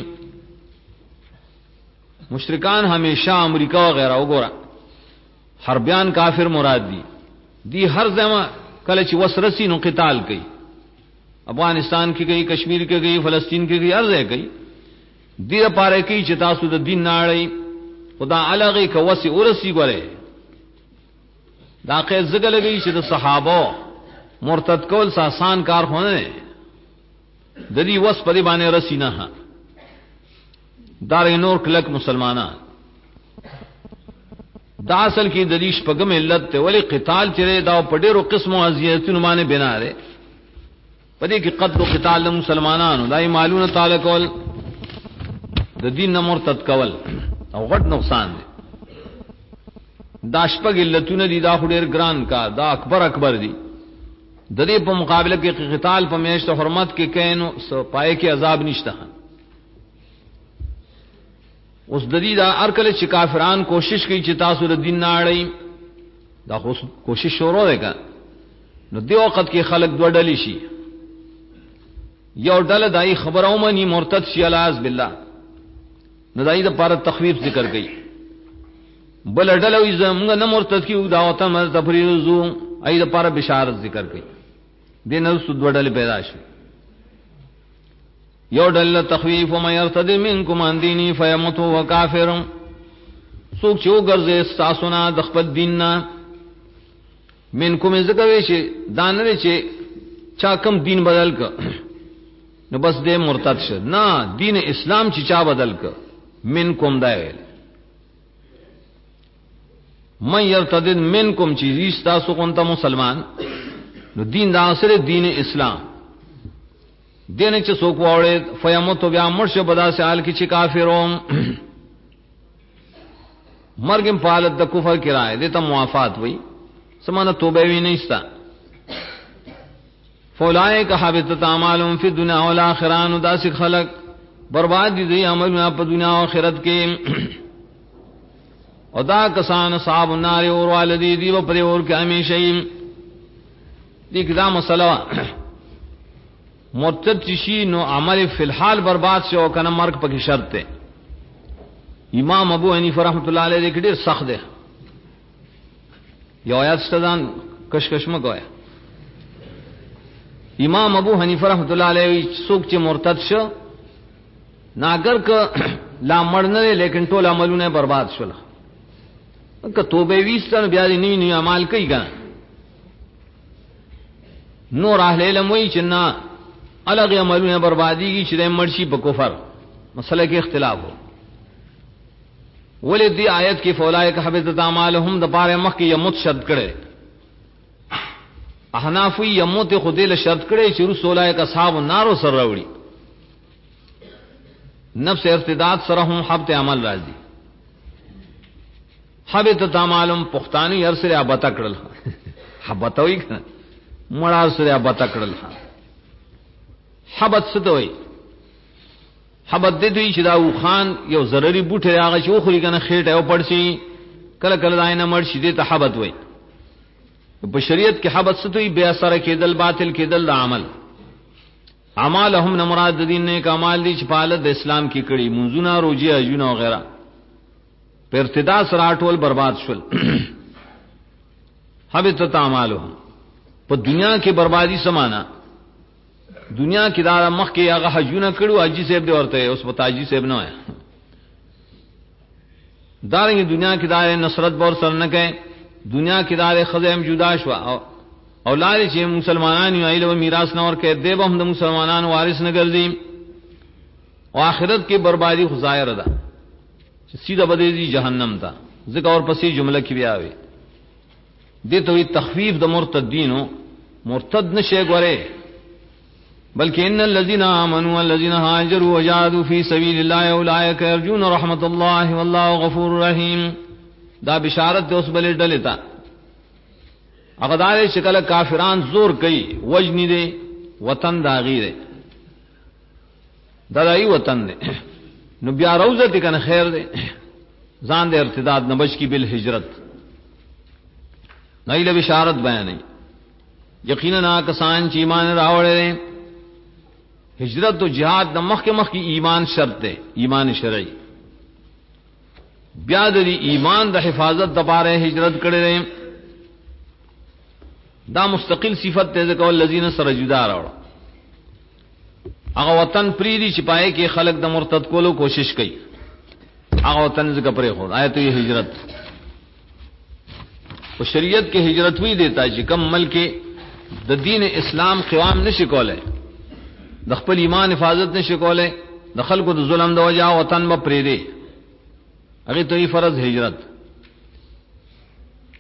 A: مشرکان همیشه امریکا وغیرہ وګوره حربیان کافر مراد دي هر ځما کله چې وسرسی نو قتال کوي افغانستان کې کوي کشمیر کې کوي فلسطین کې کوي هر ځای کوي دې لپاره کوي چې تاسو د دین نه اړئ خدا الګي کوسه ورسی ګوره دا کې زګ لګي چې د صحابه مرتد کول آسان کار نه د دې وس په دې باندې رسی نه دار نور کلک مسلمانان دا اصل کی دلیش پغم علت ته ولی قتال چره دا پډیرو قسمو اذیتونو باندې بنا ده پدې کې قتل او قتال مسلمانانو دای مالونه تعالی کول د دین نه مرتد کول او غټ نقصان دی دا شپږ علتونه دي دا ډېر ګران کار دا اکبر دي د دې په مقابله کې قتال په میاشت حرمت کې کینو پای کې عذاب نشته اوس د دې دا ارکل چې کافران کوشش کوي چې تاسو د دین نه اړئ دا کوشش شروع ده نو دی وخت کې خلک دوه ډلې شي یو ډله دای خبرو مني مرتد شي الاذ بالله نو دای د پر تخویف ذکر کوي بل ډله وي زمونږ نه مرتد کیو دا وته مر تفریزو ای د پر بشارت ذکر کوي دین اوس دوه ډلې پیدا شي یو ډله تخویف و مې ارتد منکم ان دینی فیموت و کافر څوک چې وګرځي تاسو نه د خپل دین نه منکم ذکر وی شي دانره چې چا کم دین بدل ک نو بس دې مرتد شه نه دین اسلام چې چا بدل ک منکم دا ویل مې ارتد منکم چې تاسو کوم ته مسلمان نو دین دا سره دین اسلام دین چې څوک وړي فیموت بیا مرشه بدا سال کې چې کافروم مرګم په حالت د کفر کې راځي دته موافات وي سمانه توبه وی نه استا فولائک حبطت اعمالهم فی الدنیا والآخرہ نو داس خلق برباد دي عملونه په دنیا او آخرت کې او دا کسان صاحب النار اور والدی دی په اور کې همیشه دي کدا مسله مرتد شي نو عمل فی الحال برباد شو کنه مرګ پکې شرط ده امام ابو حنیفه رحمۃ اللہ علیہ دې ډېر سخت ده یو آیات ستدان کشکش مګویا امام ابو حنیفه رحمۃ اللہ علیہ څوک چې مرتد شو ناګر ک لا مړ نه لیکن ټول عملونه برباد شول که توبه ویستان بیا دې نی اعمال کوي کنه نور اهل علم وی چې نه الګ عملونه بربادیږي چې د مرشي په کفر مسله کې اختلاف وو ولې دې آیت کې فولائک حبطت اعمالهم د بارے مخ کې یموت شرط کړي احناف یموت خودل شرط کړي چې رسولای کا اصحاب النار سره راوړي نفس ارتداد سره هم حبط عمل راځي حبطت اعمالهم پختانی هر سره ابتا کړل حبتوي مړار سره ابتا کړل حبت ستوي حبت دې دوی چې دا خان یو ضروري بوټه هغه چې خوري کنه خېټه او پړسي کله کله داینه مړ شي دې ته حبت وای په شریعت کې حبت ستوي بے اثر کېدل باطل کېدل د عمل اعمالهم نه مراد دین نه کمال دي چې په حالت د اسلام کې کړي منځونه روزي اجونه وغیرہ په ارتدا سره ټول برباد شول حبطت اعمالهم په دنیا کې بربادي سمانا دنیا کې دا مخ کې هغه حجونه کړو حاجی صاحب دی ورته اوس پتاجی صاحب نه وای دارنګ دنیا کې دا نصرت بور سر نه کوي دنیا کې دا خزم جدا شو اولاد چې مسلمانان یو ایله میراث نه ور کوي دیو هم د مسلمانانو وارث نه ګرځي او آخرت کې بربادي خزایر ده چې سیده بده دي جهنم ته ذکر اور پسې جمله کې بیا وي دته وی تخفیف د مرتدینو مرتد نشه غره بلکہ ان الذين آمنوا والذين هاجروا وجاهدوا في سبيل الله اولئك يرجون رحمت الله والله غفور رحيم دا بشارت اوس بلې ډلې تا هغه دای شکل کافران زور کوي وجنی دي وطن دا غیره دا دای وطن دي نو بیا روزه دي کنه خیر دي ځان د ارتداد نبش کی بالهجرت نه له بشارت بیانې یقینا کسان چې ایمان راوړل ہجرت و جہاد د مخ کی ایمان شرط ہے ایمان شرعی بیا د ایمان د حفاظت د پاره ہجرت کړي رہے دا مستقل صفت ته ځکه الذين سر جدا راوړ هغه وطن پریدي چې پائے کې خلق د مرتد کولو کوشش کوي هغه وطن ځکه پرې خو آیت یې ہجرت او شریعت کې ہجرت وی دیتا چې کم ملک د دین اسلام قوام نشي کولای د خپل ایمان حفاظت نشي کولای د خلکو د ظلم د وجہ وطن به پرې دی هغه ته فرض هجرت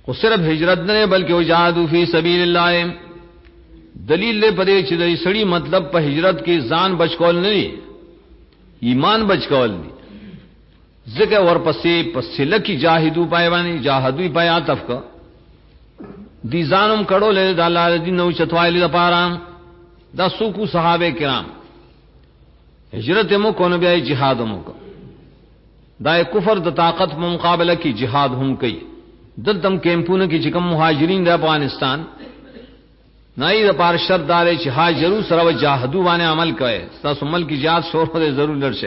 A: خو صرف هجرت نه بلکې وجاهدوا فی سبیل الله دلیل له پدې چې د سړي مطلب په هجرت کې ځان بچکول نه دی ایمان بچکول دی ذکر ورپسې پسله کی جاهدوا پای باندې جاهدوا پای عطف کا دی ځانم کړو له د الله دین نو چتوایلی لپاره دا سوکو صحابه کرام ہجرت مو کون بیا جہاد مو کو دا کفر د طاقت په مقابله کې جهاد هم کوي دلتم کیمپونه کې چې کوم مهاجرین د افغانستان نای د پار شردار چې هاجرو سره وجاهدوا باندې عمل کوي تاسو ملک کی جهاد شور په ضرور لړشه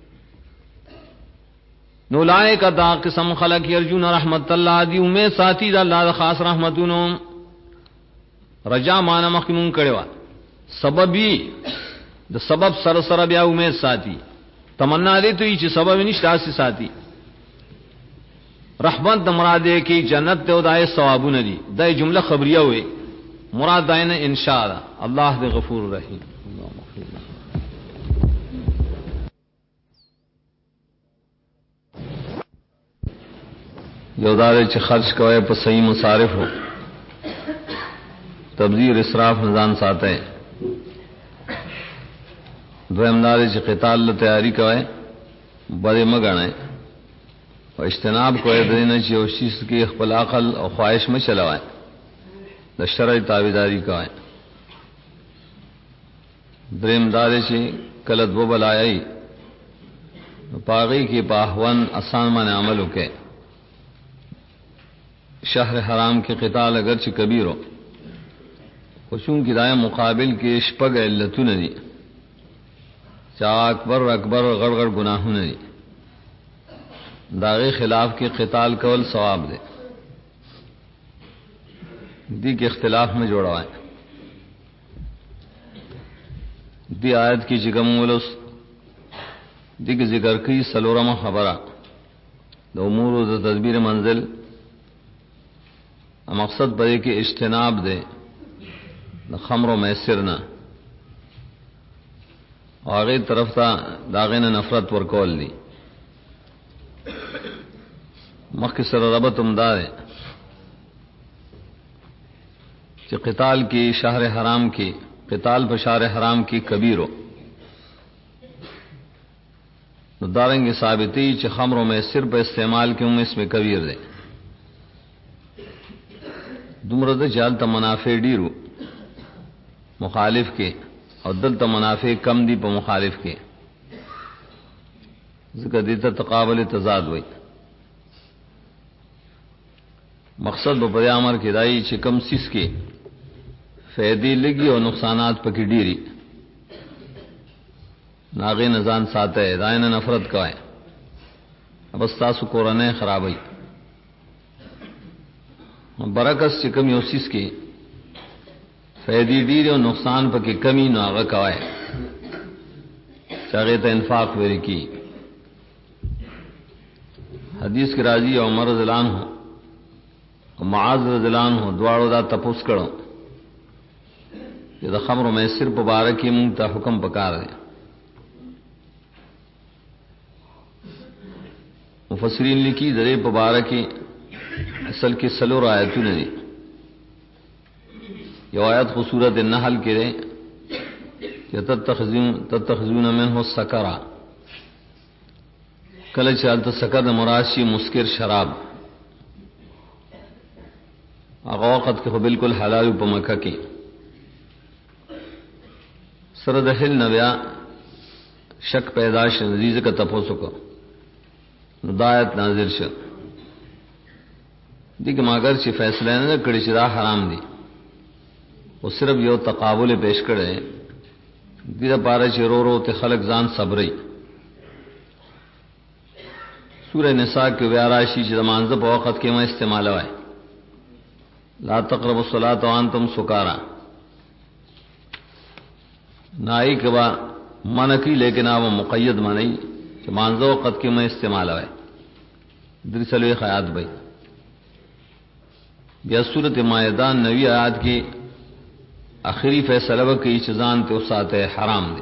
A: نو لای کا دا قسم خلق یرجون رحمت الله دی امید ساتي د الله خاص رحمتونو رجا مان مخمون کړي سببی د سبب سره سره بیا امید ساتي تمنا دې ته چې سبب نشته اسی ساتي رحمت د مراده کې جنت ته ودای ثوابونه دي دا جمله خبریه وي مراد داینه ان شاء الله الله دې غفور رحیم یو دار چې خرج کوي په صحیح مصارف هو تبذیر اسراف نزان ساته دویم دار چې قتال له تیاری کوي بڑے مګنه او اجتناب کوي د نه چې او شیس کې خپل عقل او خواهش م چلوي د شرع تابعداري کوي دریم دار چې کله دو بلایي پاغي کې په احوان آسان باندې عمل وکړي شهر حرام کې قتال اگر چې کبیر ہو خوشون کی دائیں مقابل کې شپږ علتونه دي چا اکبر غړ غړ گناهونه دي داغه خلاف کې قتال کول ثواب دی دی کې اختلاف میں جوڑا ہے دی آیت کی جگم ولس دی کې ذکر کی سلورم خبره د امور او د تدبیر منزل مقصد بھائی کہ اجتناب دے نہ خمر و میسر نہ آگے طرف تھا داغے نے نفرت ورکول دی مخ سر ربط عمدہ ہے کہ قتال کی شہر حرام کی قتال بشار حرام کی کبیر ہو داریں گے ثابتی چ خمر و میسر پر استعمال کیوں اس میں کبیر دے دومره د جال ته منافع ډیرو مخالف کې او دلته منافع کم دي په مخالف کې ځکه دې ته تقابل تضاد وای مقصد په امر کې دای چې کم سیس کې فائدې لګي او نقصانات پکې ډیری ناغې نزان ساته داینه نفرت کوي اب تاسو قرآن خرابای برکت چې کم یو سیس کې فائدې ډیر او نقصان پکې کمی نه هغه کوي چاغه ته انفاق وری کی حدیث کې راځي عمر رضی الله عنه او معاذ رضی الله عنه دواړو دا تپوس کړو چې د خمر او میسر په باره کې مونږ ته حکم پکار دی مفسرین لیکي درې په باره کې اصل کې سلور آیتونه دي یو آیت خو سورۃ النحل کې ده چې تتخذون منه سکرا کله چې الته سکر د مراشی مسکر شراب هغه وخت کې خو بالکل حلال په مکه کې سره د هل نویا شک پیدا شې عزیز کا تاسو کو ہدایت نازل شو دیکھ مگر چې فیصله نه کړی چې دا حرام دي او صرف یو تقابل پیش کړي دې لپاره چې رو ته خلق ځان صبري سورہ نساء کې بیا راشي چې زمانځ په وخت کې ما استعمال وای لا تقربوا الصلاة وانتم سکارا نائی کبا منکی لیکن آپ مقید منئی چې مانځ وخت کې ما استعمال وای درسلوی خیات بھائی بیا سورۃ مائدہ نوی آیات کی آخری فیصلہ وکړي چې ځان ته وساته حرام دي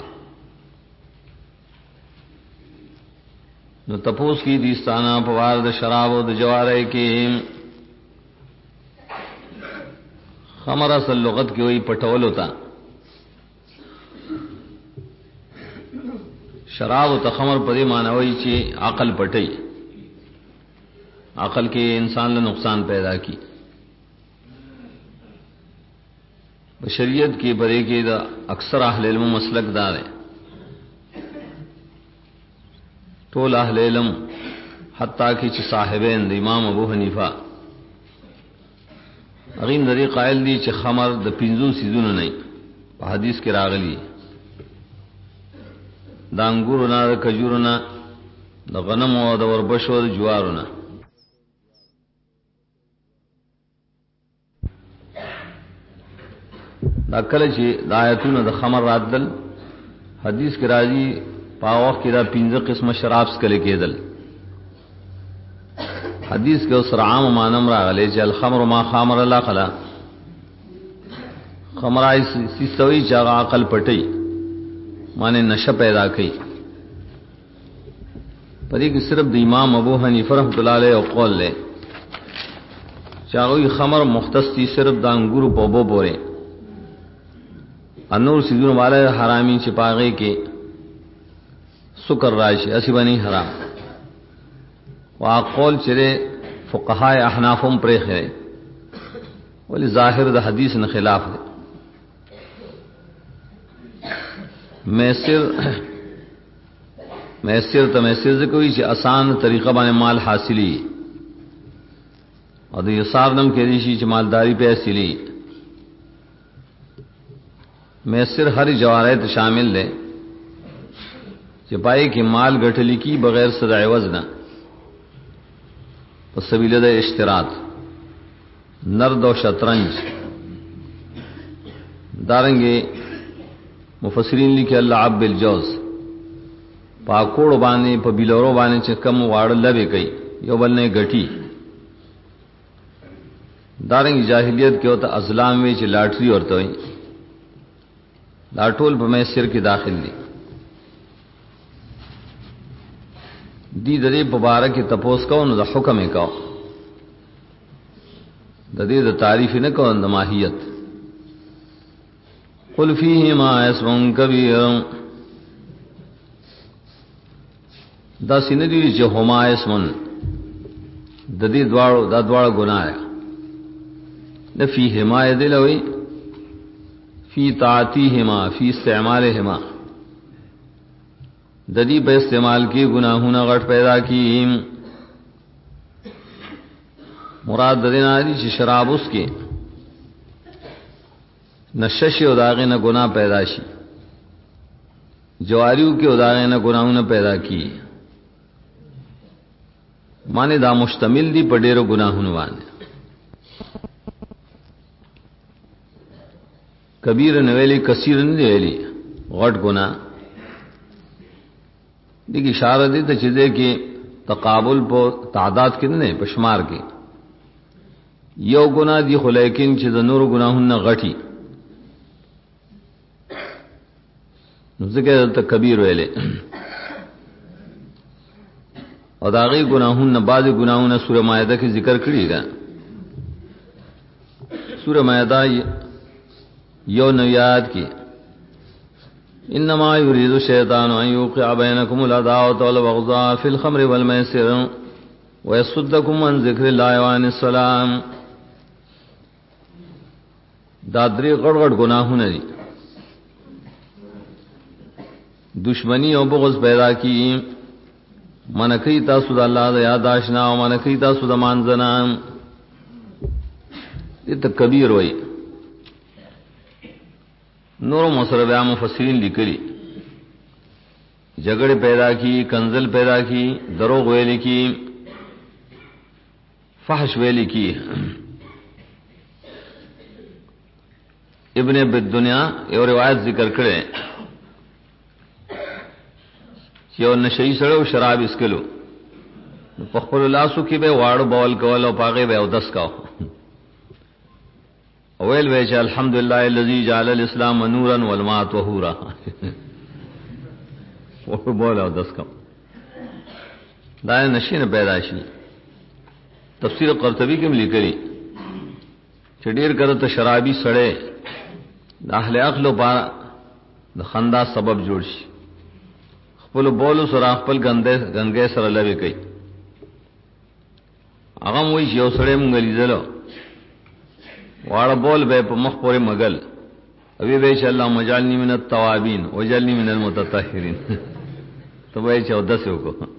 A: نو تپوس کی دیستانہ پوار د شراب او د جواره کې خمر اصل لغت کی وہی پٹول ہوتا شراب و خمر پدی معنی چې عقل پټي عقل کې انسان له نقصان پیدا کی بشریت کی بری کې دا اکثر اهل علم مسلک دار ہے ټول اهل علم حتی کہ صاحبین د امام ابو حنیفه اغین دری قائل دی چې خمر د پینځو سيزونو نه په حدیث کې راغلی د انګورو نه د کجورو نه د غنمو او د وربشو او د جوارو نه دا کله چې د آیتونو د خمر راتل حدیث کې راځي په وخت کې دا 15 قسمه شراب سکل کېدل حدیث کے اس عام مانم راغلے چې الخمر ما خامر الله خلا خمرای سیسوی چا عقل پټي معنی نشه پیدا کړي پدې کې صرف د امام ابو حنیفه رحمۃ اللہ علیہ او قول له چاوی خمر مختص دي صرف د انګورو په بو بوره انور سيزونه والے حرامي چې پاغه کې سکر راشي اسی بني حرام واقول چرے فقہاء احنافم پرې ہے ولی ظاہر د حدیث نه خلاف ہے میسر ته میسر کوي چې آسان طریقه باندې مال حاصلی او د یسار نم کې دي چې مالداری په حاصلی میسر ہر جوارات شامل ہے چې پای کې مال ګټل کی بغیر صد عوض نه سبیل د اشتراط نرد و شطرنج دارنگے مفسرین لکھے اللہ عب الجوز پاکوڑ بانے پا بیلورو بانے چھ کم واڑ لبے کئی یو بلنے گٹی دارنگی جاہلیت کے ہوتا ازلام میں چھ لاٹری ورطا ہوئی لاٹول پا میسر کی داخل دی دی ددی مبارک کی تپوس کو نو د حکم کو ددی د تعریف نہ کو د ماہیت قل فیہما اسم کبیر دا سندی چې هما اسمن ددی دواړو دا دواړو گناہ ہے نہ فیہما دلوی فی تعتیہما فی استعمالہما ددی پہ استعمال کی گناہوں نہ غٹ پیدا کی مراد ددینا دی چې شراب اس کے نشش او داغه نہ گناہ پیدا شي جواریو کے اداغه نہ گناہوں نہ پیدا کی مانے دا مشتمل دی پډېرو گناہوں باندې کبیر نه ویلي کثیر نه ویلي غټ گناہ دیکھ اشارہ دی تو چیزیں کہ تقابل پو تعداد کے نہیں پشمار کے یو گناہ دی خو لیکن چې د نور گناہوں غټي نو ځکه ته کبیر ویلې او دا غي گناہوں بعض گناہوں سورہ مائدہ کې ذکر کړی دا سورہ مائدہ یو نویات کی انما يريد الشيطان ان يوقع بينكم العداوه والبغضاء في الخمر والميسر ويصدكم عن ذكر الله وعن الصلاه دا درې غړغړ گناهونه دي دشمنی او بغض پیدا کی منکی تاسو د الله د یاد آشنا او منکی تاسو د مانځنا دې ته کبیر وای نور مصربیا مفسرین لکلی جھگڑے پیدا کی کنزل پیدا کی دروغ ویلی کی فحش ویلی کی ابن بالدنیا یو روایت ذکر کرے یو نشئی سړو شراب اسکلو په خپل لاسو کې به واړو بول کول او پاغه به او دس کاو اویل ویچ الحمدللہ الذی جعل الاسلام نورا والماء طهورا وہ بولا دس کم دا نشین پیدا شي تفسیر قرطبی کې ملي کړي چې ډیر کړه ته شرابي سړی د اهل عقل په د خندا سبب جوړ شي خپل بولو سره خپل غنګې سره لوي کوي هغه وایي چې یو سړی مونږ لیدلو واړه بول به په مخ پورې مګل ابي به چې الله مجالني من التوابين وجلني من المتطهرين ته وایي چې 10 وکړه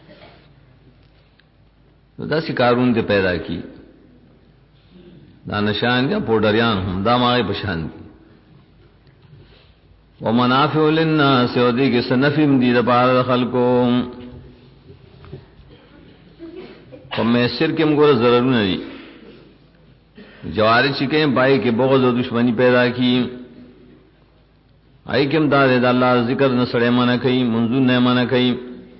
A: دا سی کارون دې پیدا کی دا نشان یا پوډریان هم دا ماغه پشان دي ومنافع للناس ودی کې سنفیم دي د بار خلکو کومه سر کې موږ ضرر نه دي جواری چې کې پای کې بغض او دشمنی پیدا کی آی کوم دا د الله ذکر نه سړی منه کوي منځو نه منه کوي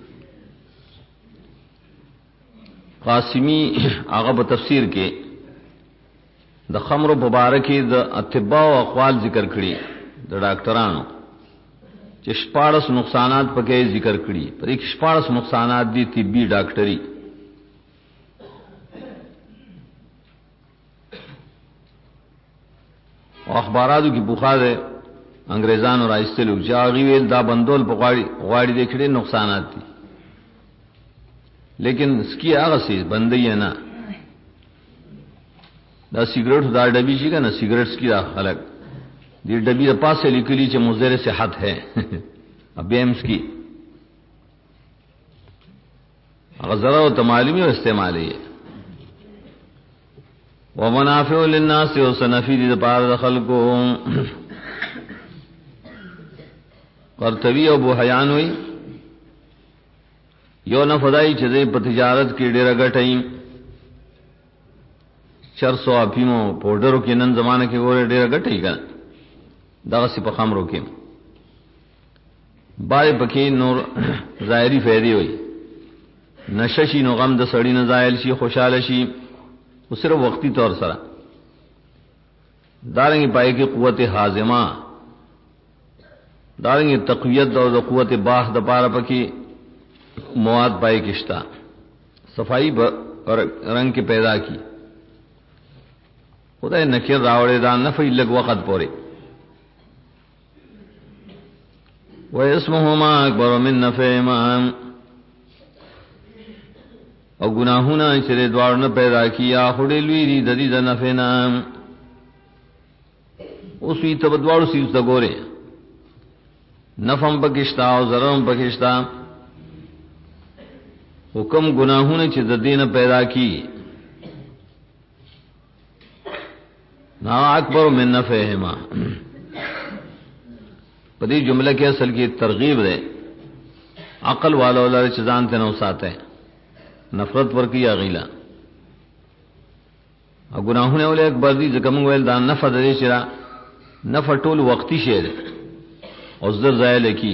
A: قاسمی هغه په تفسیر کې د خمر مبارکی د اتباع او اقوال ذکر کړي د ډاکټرانو چې 14 نقصانات پکې ذکر کړي پر 14 نقصانات دي طبي ډاکټري او اخباراتو کې بوخاره انګريزانو راځتلو چې هغه ویل دا بندول په غواړي د کړي نقصانات دي لیکن سکی هغه سي بندي نه دا سیګریټ دا ډبي شي کنه سیګریټ سکی دا خلک دې ډبي د پاسه لیکلي چې مضر صحت ہے ابیم سکی هغه ضرر او معلومي او استعمالي ومنافع للناس وسنفيد د خلقو قرطبي او ابو حیان وی یو نه فدای چې په تجارت کې ډېر غټای 400 افیمو پاوډرو کې نن زمانه کې ګوره ډېر غټای کړه دا سی په خمرو کې بای پکې نور ظاهري فائدې وي نششي نو غم د سړی نه زایل شي خوشاله شي او صرف وقتی طور سره دارنګ پای کې قوت حازمه دارنګ تقویت او د قوت باح د پاره پکې مواد پای کېشتا صفائی رنگ کې پیدا کی خدای نکیر راوړې دا نفي لګ وخت پورې واسمهما اکبر من نفعهما او گناهونه چې دوار نه پیدا کیا خړې لوی دي د دې د نفع نام اوس وی ته دوار سیس د ګوره نفهم پکښتا او ضررم پکښتا حکم گناہوں چې د دینه پیدا کی نا اکبر من نفعهما په دې جمله کې اصل کې ترغیب ده عقل والو لپاره چې ځان ته نو ساته نفرت ورکی یا غیلا او گناہوں ولې اکبر دي ځکه موږ ویل دا نفع دې چې نفع ټول وقتی شی ده او زر زایل کی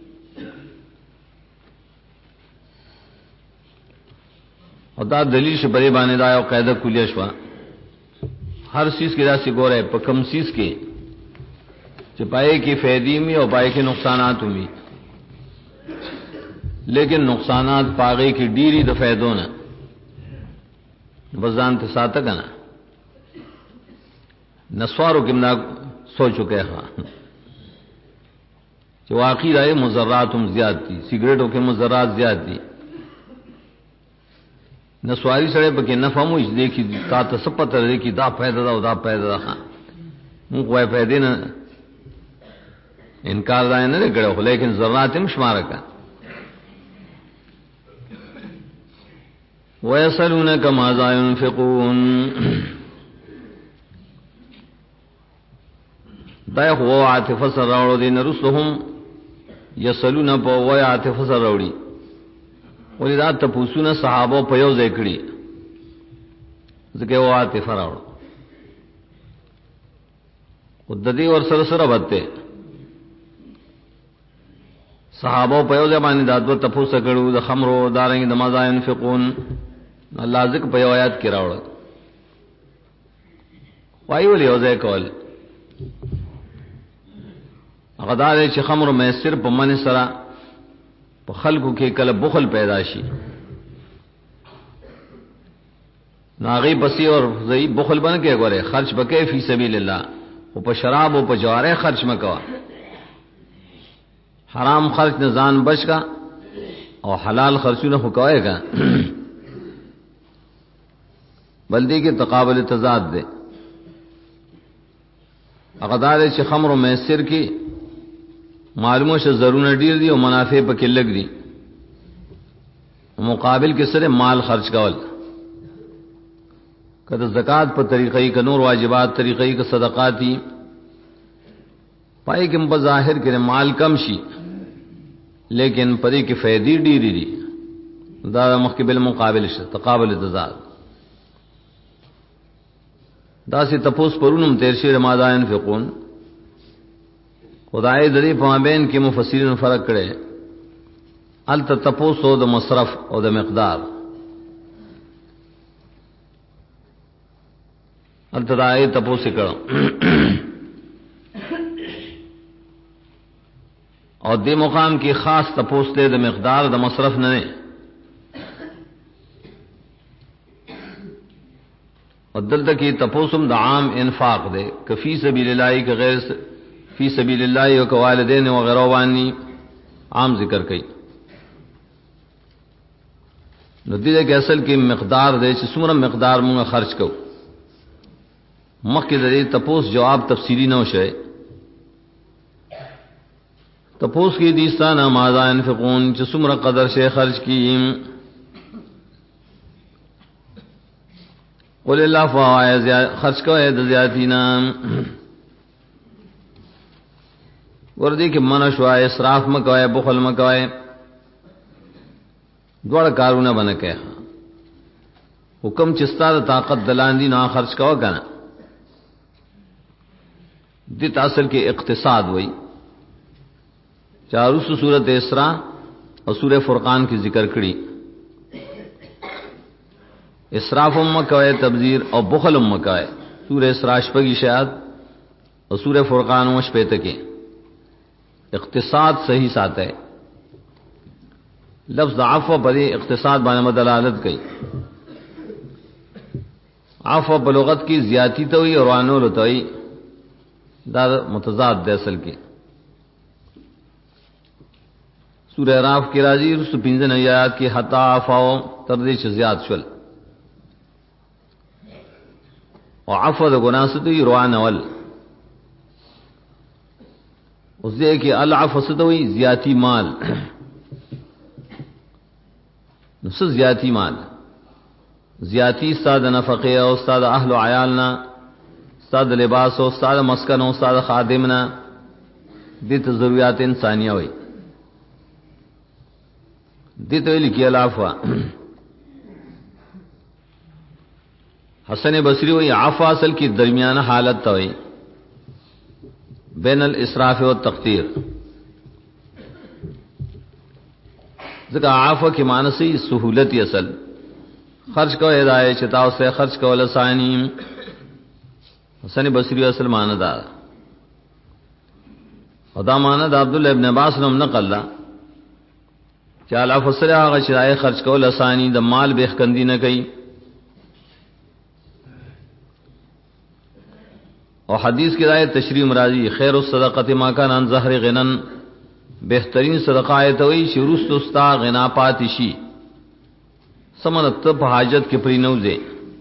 A: او دا دلیل شه بری باندې دا یو قاعده کلیه شو هر چیز کې دا سی ګوره په کم چیز کې چې پای کې فائدې می او پای کې نقصانات ومي لیکن نقصانات پاغه کې ډيري د فائدو نه وزن ته ساته کنه نسوارو کې نه سوچو کې ها چې واقعي راي مضرات هم زیات دي سیګریټو کې مضرات زیات دي نسواری سره پکې نه فهمو چې دې کې تا ته سپته لري کې دا پیدا دا او دا پیدا ده موږ وای پیدا نه انکار دا نه کړو لیکن ذرات هم شمار کا ويسالونك ماذا ينفقون دا هو عاطفه سره راوړو دین رسلهم يسالون په وای عاطفه سره راوړي ولې دا ته پوښتنه صحابه په یو ځای کړی ځکه واته فراو او د دې ور سره سره وته صحابه په یو ځای باندې دادو ته پوښتنه کړو د خمرو دارنګ د مزا ينفقون الله ذکر په آیات کې راوړل وایي ولې یو ځای کول هغه دا چې خمر میسر په من سره په خلقو کې کله بخل پیدا شي नागी पसी और जई बुखल बन के गोरे खर्च बके फी सबीलिल्लाह ओ पर शराब ओ पर जवारे खर्च मकवा हराम खर्च न जान बच का और हलाल खर्चू न हुकाएगा बल्दी के तकाबल तजाद दे अकदार च खमर और मैसर की मालूमों से जरूर डील दी और मुनाफे पर किल्लक दी मुकाबिल के सरे माल खर्च कवल कद ज़कात पर तरीक़ई का नूर वाजिबात तरीक़ई का सदक़ाती पाई कि बज़ाहिर के माल कम शी लेकिन परी की फ़ैदी डीरी दी दादा मुक़बिल मुकाबिल से तकाबल तजाद दासी तपोस परुनम तेरशे मादायन फ़िक़ून खुदाए दरी पाबेन के मुफस्सिरीन फ़र्क करे अल तपोस हो द मसरफ और द मिक़दार अल तदाए तपोस करो और दे मुकाम की खास तपोस दे द मिक़दार द मसरफ ने और दल तक तपोसम द आम इन्फाक दे कफ़ी सबीलिल्लाह के गैर फी सबीलिल्लाह व वालिदैन वगैरह वानी आम जिक्र कई नतीजे के असल की मिक़दार दे सुमर मिक़दार मुंगा खर्च को मख के जरिए तपोस जवाब तफसीली न शे तपोस की दीस्ताना माज़ा यनफ़िक़ून सुमर कदर से खर्च की क़ुलिल्लाह खर्च को है ज़्यादती नाम वर्दी के मनशवा इसराफ मकवाए बुखल मकवाए द्वार कारूना बन के हुक्म चिस्ता ताकत दलांदी ना खर्च का कहना दित असल के इक़्तिसाद वही चारूस सूरत इसरा और सूरह फुरकान की जिक्र करी इसराफ मकवाए तबजीर और बुखल मकवाए सूरह इसराशपगी शायद और सूरह फुरकान वश पे तके इक़्तिसाद सही साथ है लफ्ज़ आफ़ा बदे इक़्तिसाद बाने दलालत कई आफ़ा बलुगत की ज़्यादती तो हुई और वानोल तो हुई दार मुतज़ाद दे असल की सूरह राफ की राजी रुस्तु पिंजन आयात की हता आफ़ाओ तरदेश ज़्याद शुल और आफ़ा द गुनासत हुई रवानवल उससे कि अल आफ़सत हुई ज़्यादती माल नुस ज़्यादती माल ज़्यादती उस्ताद नफ़क़े उस्ताद अहल आयालना उस्ताद लिबास उस्ताद मस्कन उस्ताद खादिमना दित ज़रूरियात इंसानिया हुई दित लिखी अलाफ़ा हसन बसरी हुई आफ़ा असल की दरमियाना हालत तो हुई बैन अल इसराफ़ व तक़दीर ज़िक्र आफ़ा की मानसी सहूलती असल खर्च को हिदाय चिताव से खर्च को लसानी हसन बसरी असल मानदार खुदा मानद अब्दुल्लाह इब्न अब्बास ने नक़ल चाला फसर आगा चिराए खर्च को लसानी द माल बेखकंदी न कई और हदीस की राय तशरीम राजी खैर सदक़त माकान अन ज़हर गिनन बेहतरीन सदक़ा तो हुई शुरुस्ता गिना पातिशी समन तब हाजत के परी नौजे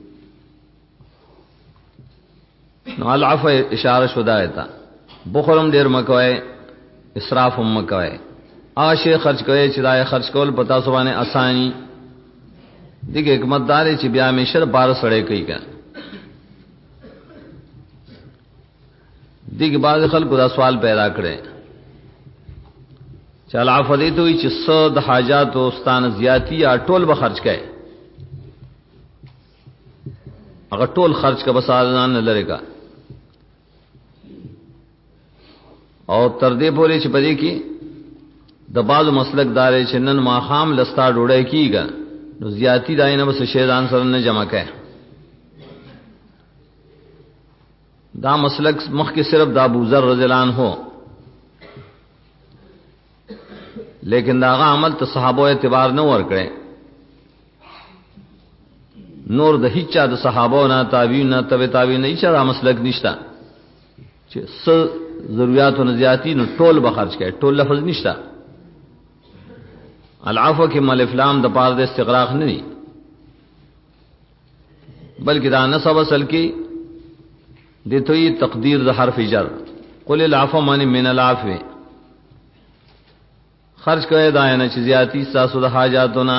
A: नालाफ़ इशारा शुदा था बुखरम देर मकवाए इसराफ मकवाए आशे खर्च करे चिराए खर्च कौल पता सुबाने आसानी दिख हिकमतदार चिबिया में शर बार सड़े कई का दिख बाद खल खुदा सवाल पैदा करे चल आफदी तो सद हाजात उस्तान ज्याती या टोल ब खर्च करे अगर टोल खर्च का बसादान न लड़ेगा और तरदे बोले छिपदे की दबाज मसलक दारे चिन्नन माखाम लस्ता डोड़े कीगा ज्याती दाई न बस शेदान सर ने जमा कै दा मसलक मख के सिर्फ दा अबूजर रज़ियल्लाहु हो लेकिन दागा अमल तो सहाबो एतबार न वर करे نور د هیڅ د صحابو نه تابعین نه تبع تابعین نه هیڅ مسلک نشتا چې س ضرورتونو زیاتی نو ټول به خرج کړي ټول لفظ نشتا العفو کې مل افلام د پاره د استغراق نه دي بلکې دا نسب اصل کې د توي تقدیر د حرف جر قل العفو من العفو خرج کړي دا نه چې زیاتی تاسو د حاجاتونه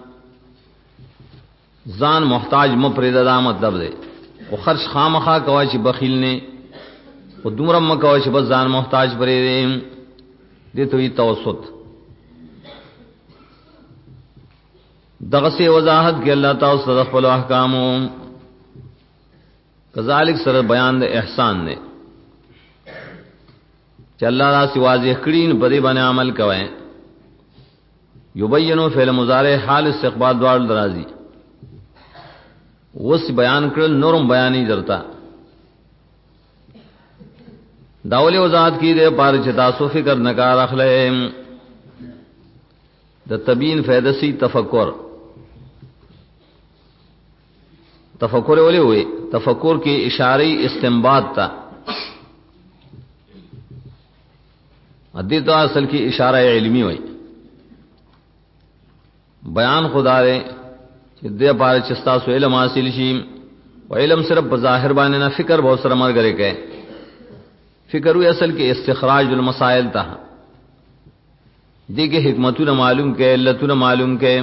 A: ځان محتاج مپرید دا مطلب دی او خرج خامخا کوي چې بخیل نه او دومره مکوي چې بس ځان محتاج پرې دي ته وی توسط دغه سي وضاحت کې الله تعالی صدق خپل احکام کذالک سره بیان د احسان نه چې الله را سی واضح کړي په دې باندې عمل کوي یبینو فعل مضارع حال استقبال دوار درازي وس بیان کړل نورم بیانې درتا داولی وضاحت کی دے پار چې تاسو فکر نکار اخلئ د تبین فیدسی تفکر ولی ہوئی تفکر کی اشاری استنباط تا ادی تو اصل کی اشارہ علمی ہوئی بیان خدا دے چې دې پار چې تاسو علم حاصل شي او علم صرف بظاهر باندې نه فکر به سره مرګره کوي فکر وی اصل کې استخراج المسائل تا دې کې حکمتونه معلوم کې علتونه معلوم کې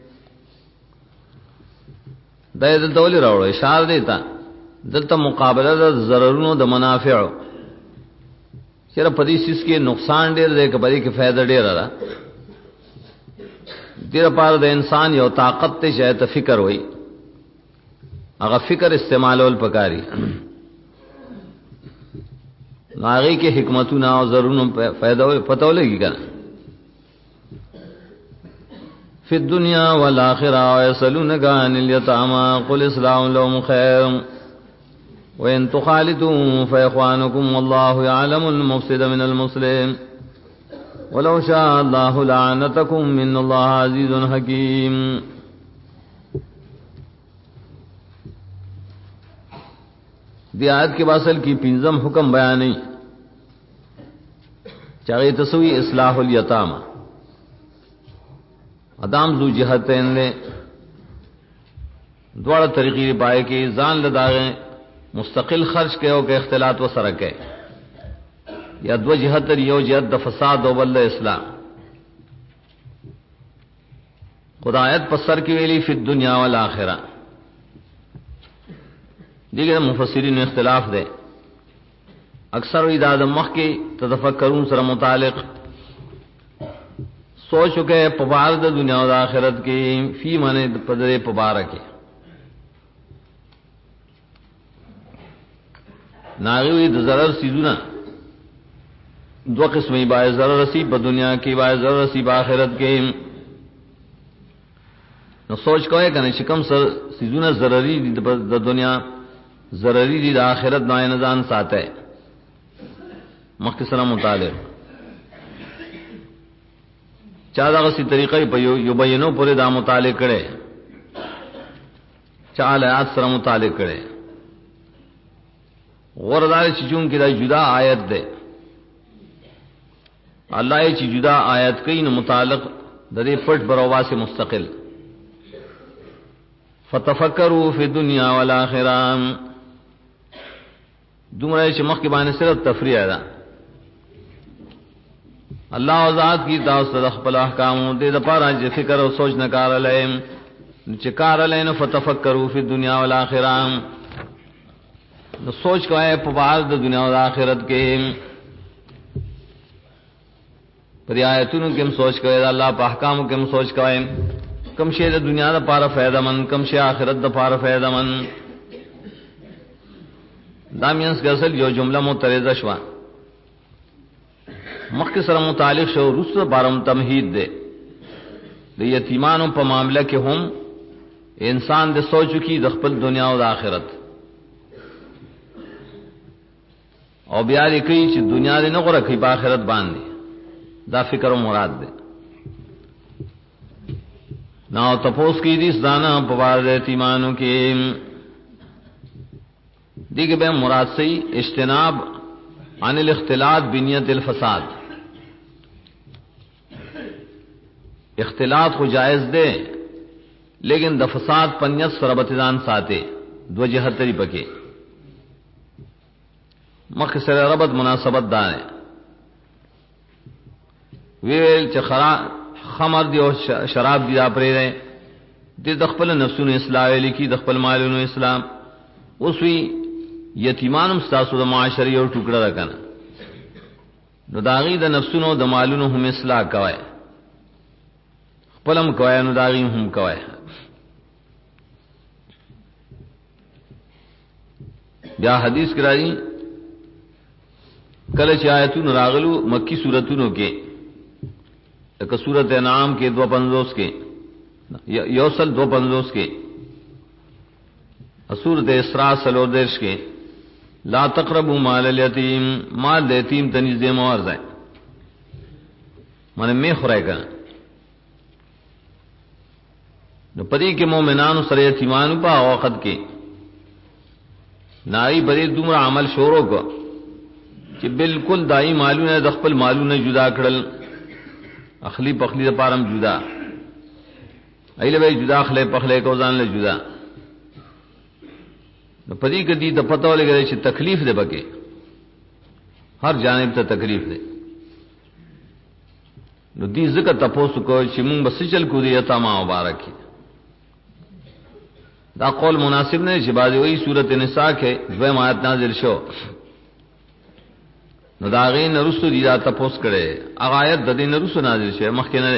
A: دایته دولي راوړو اشاره دیتا دلته مقابله د ضررونو د منافع چیرې په دې سیس کې نقصان ډېر دی که په دې کې فائدہ ډېر را دې لپاره د انسان یو طاقت ته شاید فکر وای هغه فکر استعمالول پکاري ناغي کې حکمتونه او ضرورونو فائدہ پتو لګی کنه فی الدنیا والآخرہ ويسألونك عن اليتامى قل اصلاح لهم خير وإن تخالطوا فإخوانكم والله يعلم المفسد من المسلم ولو شاء الله لعنتكم ان الله عزيز حكيم دی آیت کے باسل کی پنځم حکم بیان نہیں چاہے تسوی اصلاح الیتامى ادم ذو جہتین لے دوڑا طریقی پائے کہ ځان لداغے مستقل خرچ کے او کہ اختلاط و سرک ہے یا دو جہتر یو جہت د فساد و بل اسلام خدایت پسر کی ویلی فی الدنیا والآخرہ دیگر مفسرین اختلاف دے اکثر اداد مخ کی تتفکرون سر متعلق سوچ چکے پبار د دنیا و آخرت کی فی من پدر پبار کے ناغوی د ضرر سیزونا دو قسمی باعث ضرر رسی با دنیا کی باعث ضرر رسی با آخرت کے نو سوچ کوئے کنے شکم سیزونا ضرری دی دا دنیا ضرری دی دا آخرت نائے نظان ساتے مختصرہ مطالب چاہ غسی طریقہ پا یبینو پورے دا مطالب کرے چاہ آیات سر مطالب کرے غردار چیزوں کی دا جدا آیت دے اللہ چی جدا آیت کئی نو متعلق درے پٹ بروا سے مستقل فتفکروا فی الدنیا والآخرہ دمرے چمخ کے بانے صرف تفریح دا اللہ وضاحت کی تاؤ صدق پل احکام دے دا پارا جے فکر و سوچ نکار لئے چکار لئے فتفکروا فی الدنیا والآخرہ نو سوچ کو ہے پبار دا دنیا والآخرت کے پر آیتونو کم سوچ کوئے دا اللہ پا احکامو کم سوچ کوئے کم شے دا دنیا دا پارا فیدہ من کم شے آخرت دا پارا فیدہ من دامینس کے اصل جو جملہ مترزہ شوا مختصر متعلق شو رسل بارم تمہید دے دا یتیمانو پا معاملہ کے ہم انسان دے سوچو کی دخپل دنیا و دا آخرت او بیا لیکي چې دنیا دې نه غره کوي په آخرت باندې دا فکر او مراد ده نا تپوس کی دیس دانا پوار یتیمانو کی دیکھ بے مراد سے اجتناب عن الاختلاط بنیت الفساد. اختلاط کو جائز دے لیکن د فساد پنیت سربتدان ساتے دو جہت تری پکے مخسر ربط مناسبت دانے ویل چ خمر دی اور شراب دی اپرے رہے دی دخپل نفسون اصلاح لکی دخپل مالون اسلام اسوی یتیمانم ستاسو د معاشری اور ٹکڑا رکنا نو داغی د نفسونو د مالونو هم اصلاح کوي خپلم کوي نو داغی هم کوي. بیا حدیث کرائی کلچ آیتون راغلو مکی صورتونو کے ایک صورت انعام کے 250 کے یوصل 250 کے صورت اسراء سلور دیرش کے لا تقربوا مال الیتیم مال یتیم تنیز دے موارد ہے من میں خورائے کنا نو پری کے مومنانو سر یتیمانو پا وقت کے نائی پری دومره عمل شورو کو چې بالکل دائی مالونه د خپل مالونه جدا کړل اخلی پخلی د پارم جدا ایله به جدا خله پخله کو ځان له جدا نو پدې کدی د پتو لګی چې تکلیف ده بکې ہر جانب ته تکلیف ده نو دې ذکر تاسو کو چې مونږ بس چل کو دی تا ما مبارک دا قول مناسب نے شبازی وہی صورت نساء کے دویم آیت نازل شو نو داغین رسو دی دا تپوس کرے آیت دا دین رسو نازل شو مخی نرے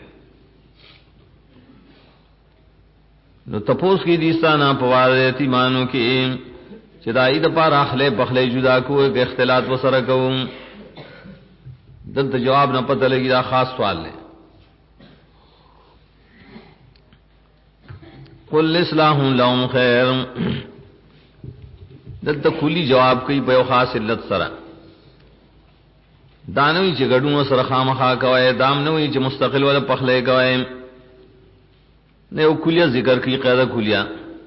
A: نو تپوس کی دیستانا پوار یتیمانو کی چدائی دا پار اخلے پخلے جدا کو ایک اختلاط و سرکو دلتا جواب نہ پتہ لگی دا خاص سوال لے قل اصلاح لهم خیر دلتا کلی جواب کئی پیو خاص علت سرا دانوی چی گڑوں سر خامخا کوئے دامنوی چی مستقل والا پخلے کوئے نیو کلیہ ذکر کی قیدہ کلیہ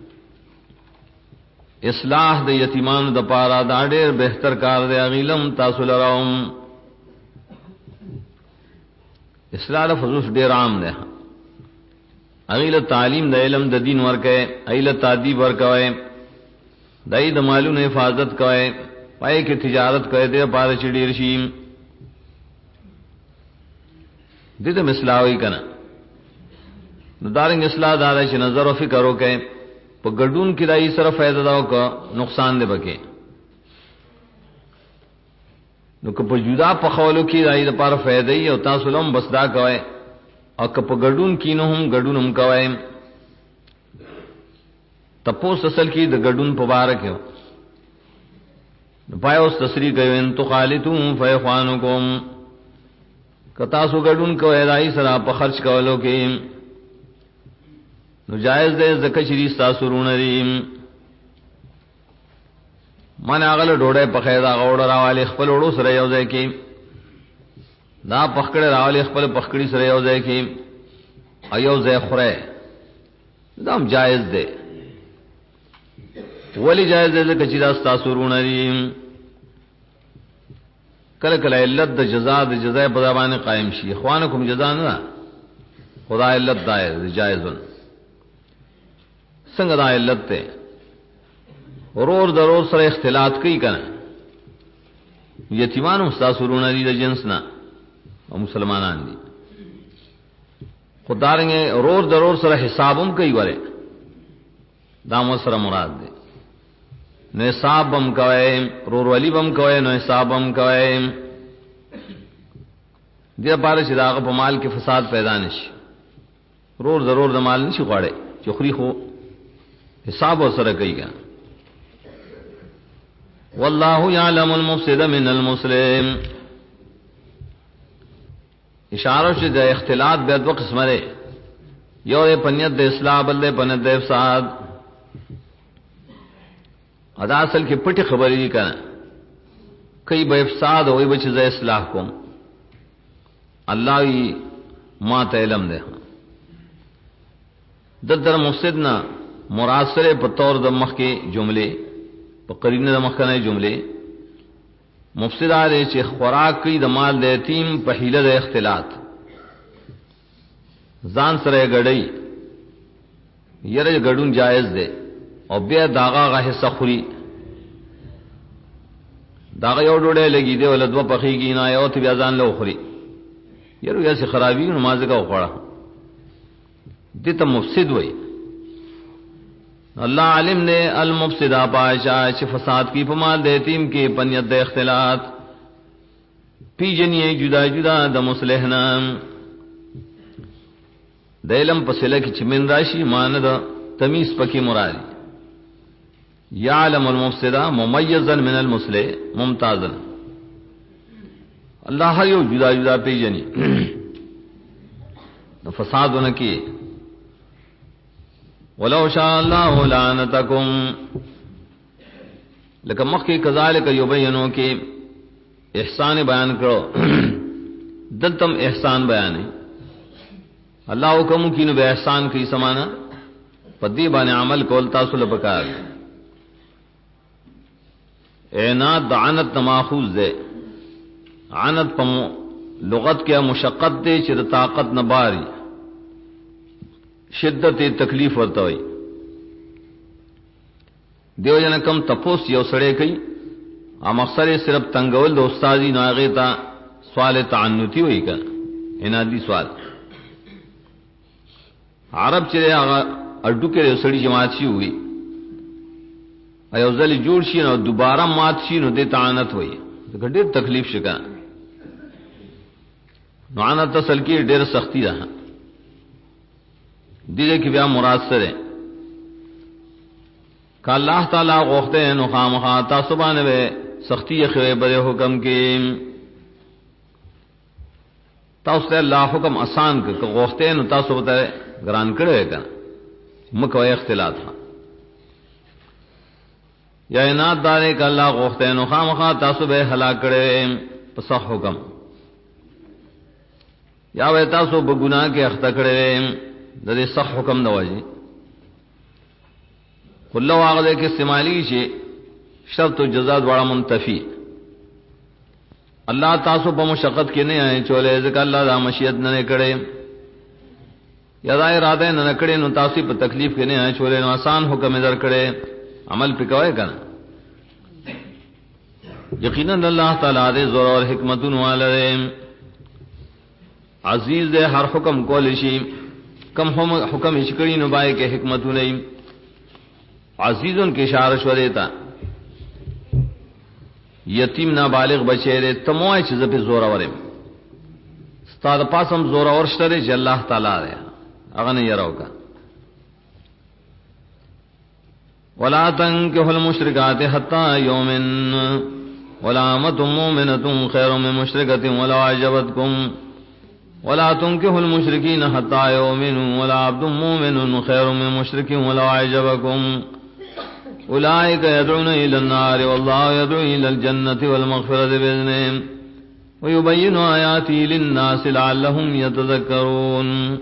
A: اصلاح د یتیمان د پارا دا ډېر بهتر کار دی اغیلم تاسو لراوم اصلاح لفظ ډېر عام دی اغیل تعلیم د علم د دین ورکه ایل تادیب ورکوي دای د مالونو حفاظت کوي پای کې تجارت کوي د پاره چډیر شي د دې مسلاوي کنه نو دارنګ اصلاح دار چې نظر او فکر وکړي په ګډون کې دای سره فائدہ دا او کا نقصان دی بکې نو که په جدا په خولو کې دای د پاره فائدہ ای او تاسو لم بس دا کوي او که په ګډون کې نو هم ګډون هم کوي تپوس اصل کې د ګډون په باره کې نو پایوس تصریح کوي ان تخالتون فیخوانکم کتا سو ګډون کوي دای سره په خرج کولو کې نو جائز دے زکه شری تاسو رونه دي من هغه ډوډۍ په خیدا غوړ راواله خپل وړو سره یو ځای کې دا پخکړه راواله خپل پخکړی سره یو ځای کې ایو ځای خوره دام جائز دے ولی جائز دے زکه چې تاسو رونه دي کله کله علت د جزاء د جزاء په ځبانه قائم شي اخوانکم جزاء نه خدای علت دای جائزن څنګه دا علت ته ورور ضرور سره اختلاط کوي کنه یتیمان مستاسرون دي د جنس نه او مسلمانان دي خدارنګ ورور ضرور سره حسابم کوي وره دا مو سره مراد دي نو حسابم کوي ورور ولی بم کوي نو حسابم کوي دې لپاره چې دا په مال کې فساد پیدا نشي ورور ضرور د مال نشي غواړي چې خوري خو حساب سره کوي گا والله يعلم المفسد من المسلم اشاره چې د اختلاط به دوه قسمه لري یو پنیت د اصلاح بل پنیت د افساد ادا اصل کې پټي خبرې دي کنه کوي به افساد وي به چې ز اصلاح کوم الله ما ته علم ده در مفسدنا مراد سره په تور د مخ کې جمله په قرینه د مخ کنه جمله مفسد علی چې خوراک کوي د مال د یتیم په حیله د اختلاط ځان سره غړی یره غړون جایز ده او بیا داغه غه حصہ خوري داغه یو ډوډۍ لګي دی ول دوه پخېږي نه یو ته بیا ځان له خوري یره یې خرابي نماز کا وخړه دته مفسد وای اللہ علم نے المفسدہ پاشا چې فساد کی پمال د یتیم کې پنیت د اختلاط پی جنی جدا جدا د مصلح نام د علم پسله کې چې من راشي مان د تمیز پکې مرادی یعلم المفسدہ ممیزا من المصلح ممتازا اللہ یو جدا جدا پی جنی فسادونه کې ولو شاء الله لعنتکم لکه مخکې کذالک یبینو کې احسان بیان کړو دلتم احسان بیان ہے الله حکم کینو به احسان کی سمانا پدی باندې عمل کول تاسو لپاره عناد عنت ماخوذ ده عنت په لغت کې مشقت ده چې د طاقت نه باري شدت تکلیف ورته وي دیو جن کم تپوس یو سړی کوي ا مقصد صرف تنگول د استادی ناغه تا سوال تعنتی وي کا انادي سوال عرب چې هغه اډو کې سړی جماعت شي وي ایو ځل جوړ شي نو دوباره مات شي نو د تعنت وي ډېر تکلیف شګه نو انا تسل کې ډېر سختی ده دیده کی بیا مراد سره کہ اللہ تعالی غوخته نو خامخا تاسو باندې سختی خوي بره حکم کې تاسو ته الله حکم آسان ک غوخته نو تاسو ته ګران کړي کا مکو اختلاط یا عناد دارې ک الله غوخته نو خامخا تاسو به هلاک کړي په صح حکم یا وې تاسو په ګناه کې اخته کړي د دې صح حکم نه وایي کله واغله کې استعمالي شي شرط او جزاء واړه منتفي الله تاسو په مشقت کې نه آئے چولې ځکه الله دا مشیت نه کړي یا دا اراده نه کړي نو تاسو په تکلیف کې نه آئے چولې نو آسان حکم در کړي عمل پکوي کنه یقینا الله تعالی دې زور او حکمتون والے عزیز دې هر حکم کول شي کم حکم اشکری نبائے کے حکمتوں نہیں عزیزن کے اشارہ شو دیتا یتیم نابالغ بچے رے تموائے چیز پہ زورا ورم استاد پاسم زورا ورشترے جی اللہ تعالی رے اغنی یراو کا ولا تنکحوا المشرکات حتی یومن ولا امۃ مؤمنۃ خیر من مشرکۃ ولو اعجبتکم ولا تنكحوا المشركين حتى يؤمنوا ولا عبد مؤمن خير من مشرك ولو أعجبكم أولئك يدعون إلى النار والله يدعو إلى الجنة والمغفرة بإذنه ويبين آياته للناس لعلهم يتذكرون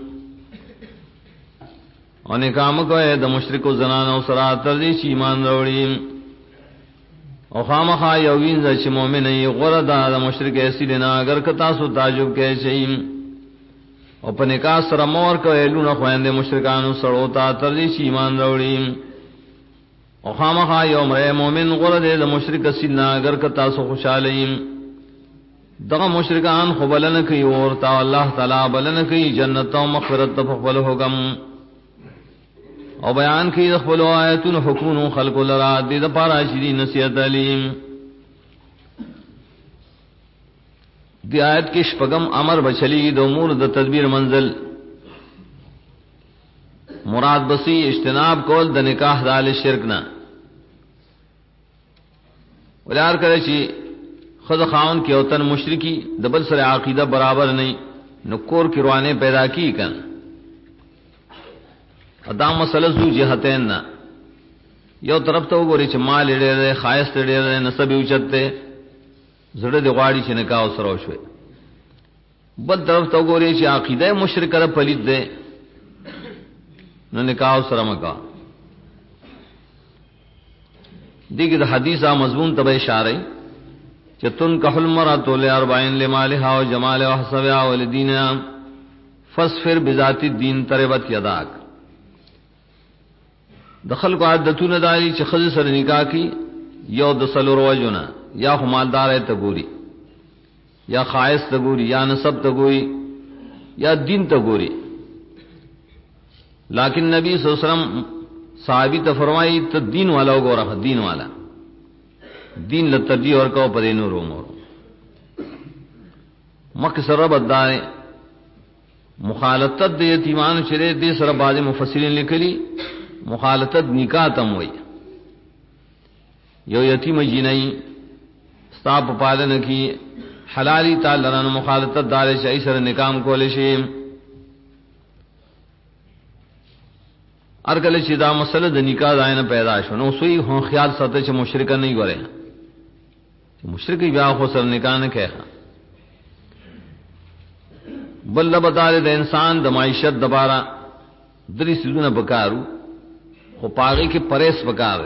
A: اور نکام کو ہے د مشرک و زنان او سرا تردی چ ایمان وروړي او خامخا یوین ز چې مؤمن ای غردا د مشرک اصلنا اگر کتا سو تعجب کې شي او په نکاح سره مور کوي لونه خويندې مشرکانو سره تا تردی چ ایمان وروړي او خامخا یوم مؤمن غردا د مشرک اصلنا اگر کتا سو خوشاله دغه مشرکان خو بلنه کوي او تا الله تعالی بلنه کوي جنت او مغفرت په خپل حکم او بیان کی خپل آیاتن حکمونو خلق لرا د پارا شری نصیحت علیم دی آیت کې شپږم امر بچلی د امور د تدبیر منزل مراد بسی اجتناب کول د نکاح دال شرک نه ولار کړي چې خود خاون کې اوتن مشرکی د بل سره عقیده برابر نه نو کور کې روانه پیدا کی کن ادا مسله زو جهتین نا یو طرف ته وګوري چې مال ډېر خاص ډېر نسب اوچته زړه دی غواړي چې نکاح سره وشوي بل طرف ته وګوري چې عقیده مشرک را پلید ده نو نکاح سره مکا دیګه د حدیثه مضمون ته اشاره چتن کحل مرات لاربعین لمالها وجمالها وحسبها ولدینها فاصفر بذات الدین تربت یداک. دخل کو عادتونه دای چې خځه سره نکاح کی یو د سلور وجونه یا همالدار ته ګوري یا خاص ته ګوري یا نسب ته ګوري یا دین ته ګوري. لیکن نبی صلی الله علیہ وسلم صحابی ته فرمایي ته دین والا وګوره، دین والا دین لترجیح ورکو په نور امور مکه سره بدای مخالطت د یتیمان شری دې سره بعض مفسرین لیکلي مخالطت نکاح تم وای یو یتیم جنئی صاحب پالن کی حلالی تعالی رن مخالطت دار شای سره نکام کول شي. ارګل چې دا مسله د نکاح داینه پیدا شو نو سوی هو خیال ساته چې مشرک نه غره مشرک بیا خو سره نکاح نه کوي بل بدل د انسان د معیشت دوباره درې سيزونه بکارو خو پاغي کې پرهیز وکړ.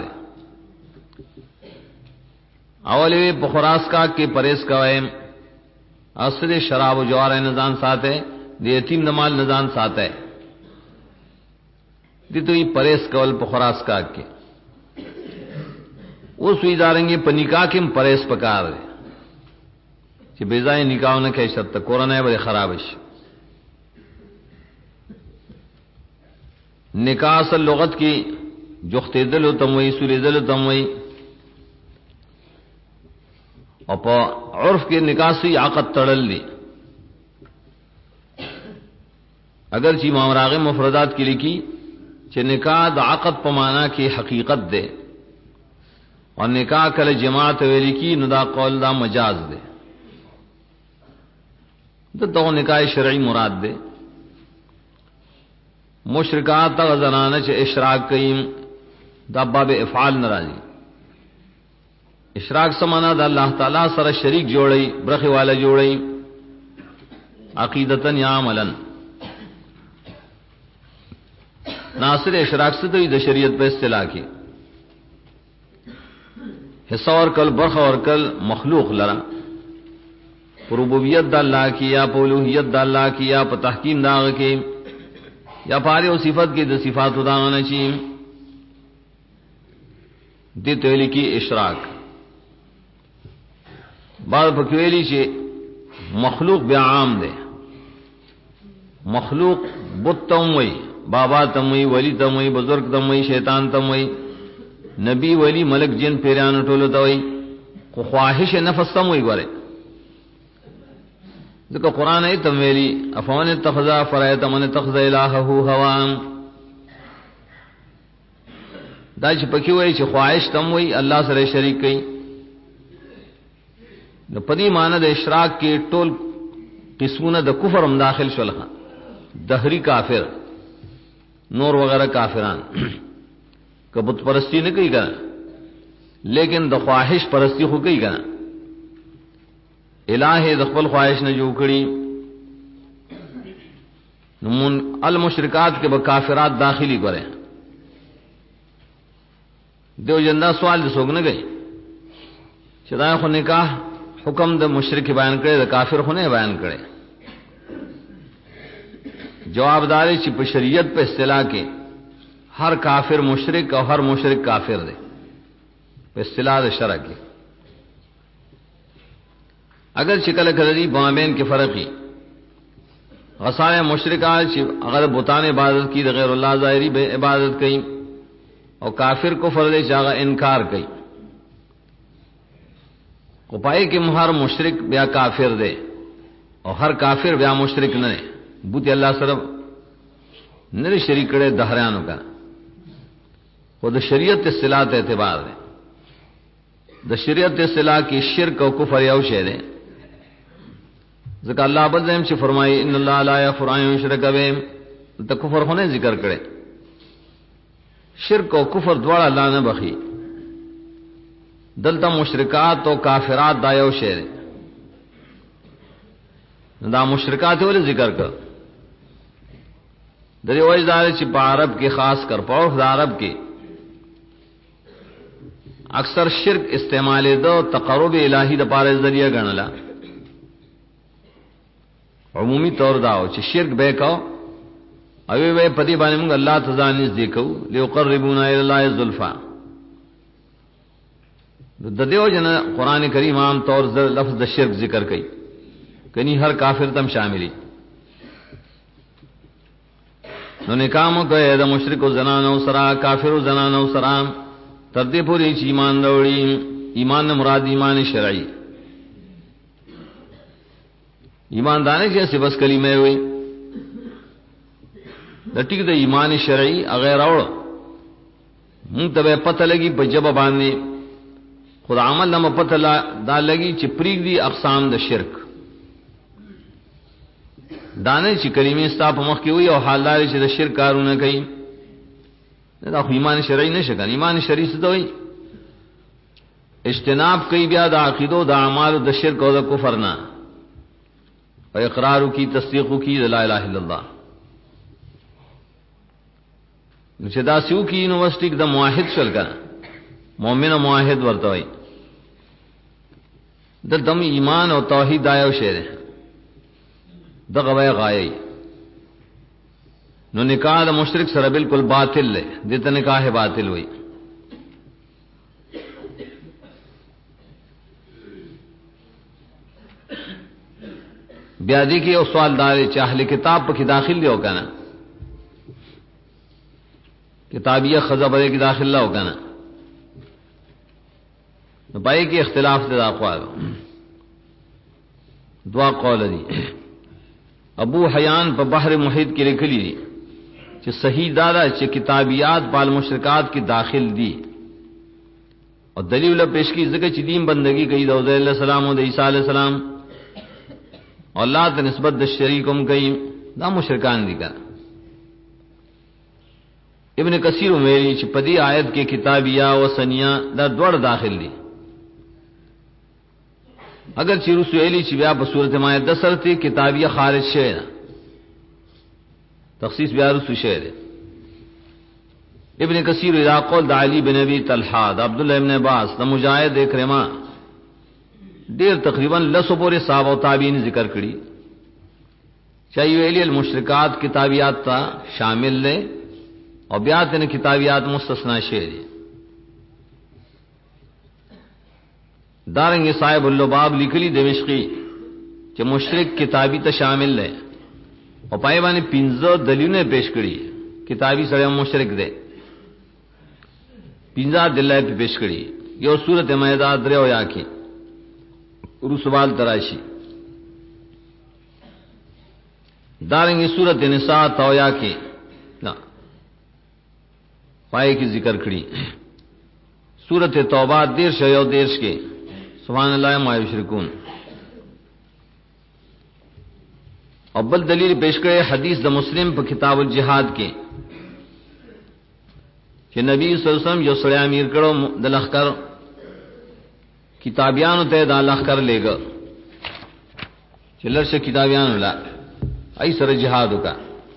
A: اولې په خوراک کا کې پرهیز کوي، اصل شراب او جوار نزان ساته، د یتیم مال نزان ساته. دې دوی پرهیز کول په خوراک کا کې اوس وی دارنګي په نکاح کې پرهیز وکړ چې بے ځای نکاح نه کوي شرط قرآن به خراب شي. نکاح اصل لغت کی جوخته دل تموي سوري دل تموي او په عرف کې نکاح سي عقد تړل دي. اگر چې امام راغب مفردات کې لیکي چې نکاح د عقد په معنا کې حقیقت ده او نکاح کله جماعت ویل کی نو دا قول دا مجاز ده. دغه نکاح شرعي مراد ده. مشرکات غزنانه چې اشراک کوي دا باب افعال ناراضي. اشراک سمانا دا الله تعالی سره شریک جوړي برخه والا جوړي عقیدتن یا عملن. ناصر اشراک سے د شریعت په اصطلاح کې حصہ اور کل برخه اور کل مخلوق لرا ربوبیت د الله کی یا اولوہیت د الله کی یا په تحکیم داغه کې یا پاره او صفات کې د صفات ودانه شي دې ته لیکي اشراک. بعض پکویلی چې مخلوق بیا عام ده. مخلوق بت تم وی بابا تم وی ولی تم وی بزرگ تم وی شیطان تم وی نبی ولی ملک جن پیران ټولو ته وی خو خواهش نفس تم وی غره ځکه قران ای تم ویلی افون اتخذا فرایت من اتخذ الهه هوا دا چې پکې وای چې خواهش تم وی الله سره شریک کړي نو پدې معنی د اشراک کې ټول قسمونه د کفر هم داخل شول. دهری کافر نور وغیرہ کافران کبوت پرستی نه کوي کنه لیکن د خواهش پرستی خو کوي کنه. الہ د خپل خواهش نه جوړ کړي نو المشرکات کې به کافرات داخلي غره. دیو جندا سوال د سوګ نه گئی چې دا خو نکاح حکم د مشرک بیان کړي د کافر خو نه بیان کړي. جواب داري چې په شریعت په اصطلاح کې ہر کافر مشرک او ہر مشرک کافر دی په اصطلاح د شرع کې. اگر شکل کړي بامین کې فرق هي غسائے مشرکان چې اگر بتان عبادت کی د غیر الله ظاهری به عبادت کوي او کافر کو فرض چاغه انکار کوي. کو پای کې هر مشرک بیا کافر دی او هر کافر بیا مشرک نه دی. بوت الله سره نه شریک کړي دهرانو کا خو د شریعت اصطلاح ته اعتبار دی. د شریعت اصطلاح کې شرک او کفر یو شی دی. ځکه الله بزم چې فرمایي ان الله لا یغفر ان یشرک به ته کفر خو نه ذکر کړي. شرک او کفر دواړه الله نه بخي. دلته مشرکات او کافرات دا یو شی دی. دا مشرکات ول ذکر کړ دری وجدار چې په عرب کې خاص کر په عرب کې اکثر شرک استعمال دو تقرب الہی د پاره ذریعہ غنلا عمومی طور داو چې شرک به کو او وی پدی باندې موږ الله تعالی نږدې کو ليقربونا الى الله زلفا د دیو جن قران کریم عام طور لفظ د شرک ذکر کړي کني ہر کافر تم شاملی نو نکامو کوي د مشرک زنانو سره کافر زنانو سره تر دې پورې چې ایمان وروړي ایمان مراد ایمان شرعي ایمان دانه چې بس کلمه وي د ټیک د ایمان شرعي غیر اور مونږ ته پته لګي په جواب باندې خدا عمل نه پته دا لګي چې پریګ دي اقسام د شرک دانه چې کلمې ستا په مخ کې وي او حالدار چې د شرک کارونه کوي دا خو ایمان شرعي نشه کنه ایمان شرعي څه دوی اجتناب کوي بیا د عقیدو د اعمال د شرک او د کفر نه او اقرار کی تصدیق کی لا اله الا الله نو چې دا سیو کی یونیورسيټي د موحد شل کنه مؤمن او موحد ورته وي د دم ایمان او توحید آیو شعر دغه وای غایي نو نکاح د مشرک سره بالکل باطل له دته نکاح باطل وای بیا دې کې او سوال دار چې اهل کتاب په کې داخل دی او کنه کتابیه خزبره کې داخل لا او کنه نو پای کې اختلاف دي اقوال دعا قول دي ابو حیان په بحر محیط کې لیکلي دي چې صحیح دارا چې کتابیات بال مشرکات کې داخل دي اور دلیل پیش کی ذکر چې دین بندگی کوي د عزیز علیہ السلام او د عیسی علیہ السلام اور اللہ ته نسبت د شریکم کوي دا مشرکان دي کا ابن کثیر ویلي چې په دې آیت کې کتابیه او سنیه دا دوړ داخل دي اگر چې رسولی چې بیا په سورته مائده سره ته کتابیه خارج شي تخصیص بیا رسو شي ابن کثیر اذا قول د علی بن ابي طلحه د عبد الله ابن عباس د مجاهد اکرمه ډیر تقریبا لسو پورې صحابه او تابعین ذکر کړي چاہیے ویلی المشرکات کتابیات تا شامل لے اور بیا ته کتابیات مستثنا شي دارنګ صاحب اللباب لیکلی دمشقی چې مشرک کتابی ته شامل لے او پای باندې 15 دلیلونه پیش کړي کتابی سره مشرک دی 15 دلایل پیش کړي یو سورته مائده درو یا کې رسوال تراشی دارنگی سورت نساء تویا کی نا پائے کی ذکر کری سورت توبہ دیرش یو دیرش کے سبحان اللہ ما یشرکون اول دلیل پیش کرے حدیث د مسلم په کتاب الجہاد کے کہ نبی صلی اللہ علیہ وسلم یو سړی امیر کړو د لخر کتابیانو ته دا لخر لېګ چې لرشه کتابیانو لا ای سره جهاد وکا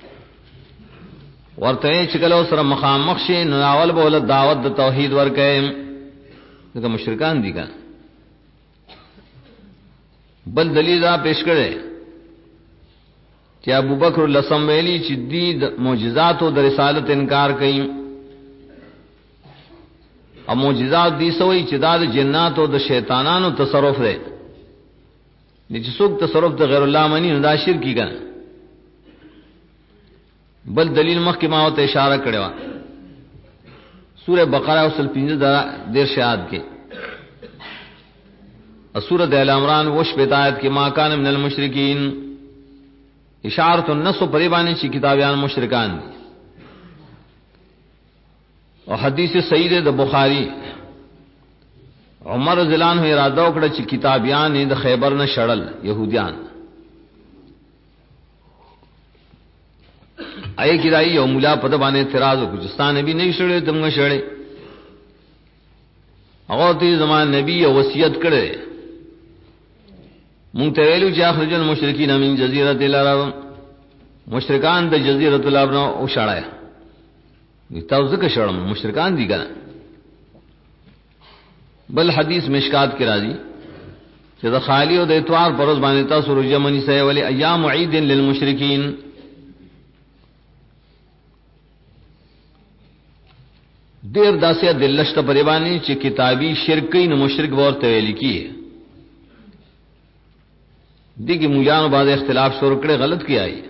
A: ورته چې کله سره مخامخ شي نو اول به ول دعوت د توحید ورکې دغه مشرکان دي کا بل دلیل دا پیش کړي چې ابو بکر لسم ویلی چې دی معجزات او د رسالت انکار کوي او معجزات دي سوې چې دا د جنات او د شیطانانو تصرف دی چې څوک تصرف د غیر الله منی نه دا شرک کیږي بل دلیل مخکې ما ته اشاره کړو سورہ بقرہ اصل 15 دیر شاد کې اور سورۃ ال عمران وش بدایت کې ما کان من المشرکین اشارۃ النص پریبانی چې کتابیان مشرکان دي اور حدیث صحیح د بخاری عمر رضی اللہ عنہ اراده وکړه چې کتابیان د خیبر نه شړل يهوديان آئے کی رائی او مولا پد باندې اعتراض وکړ چې ستانه نبی نه شړې دمغه شړې هغه ته زمان نبی وصیت کړي مونږ ته ویلو چې اخرج المشرکین من جزیره العرب مشرکان د جزیرۃ العرب نو او شړای تاسو که شړم مشرکان دي کنه. بل حدیث مشکات کی راضی چې د خالی او د اتوار پروز باندې تاسو رجمنی سي ولی ایام عید للمشرکین. دیر داسیا دلشت پریبانی چې کتابی شرکین مشرک ورته ویل کی دیگه مولیانو بعد اختلاف شروع کړي غلط کیا ہے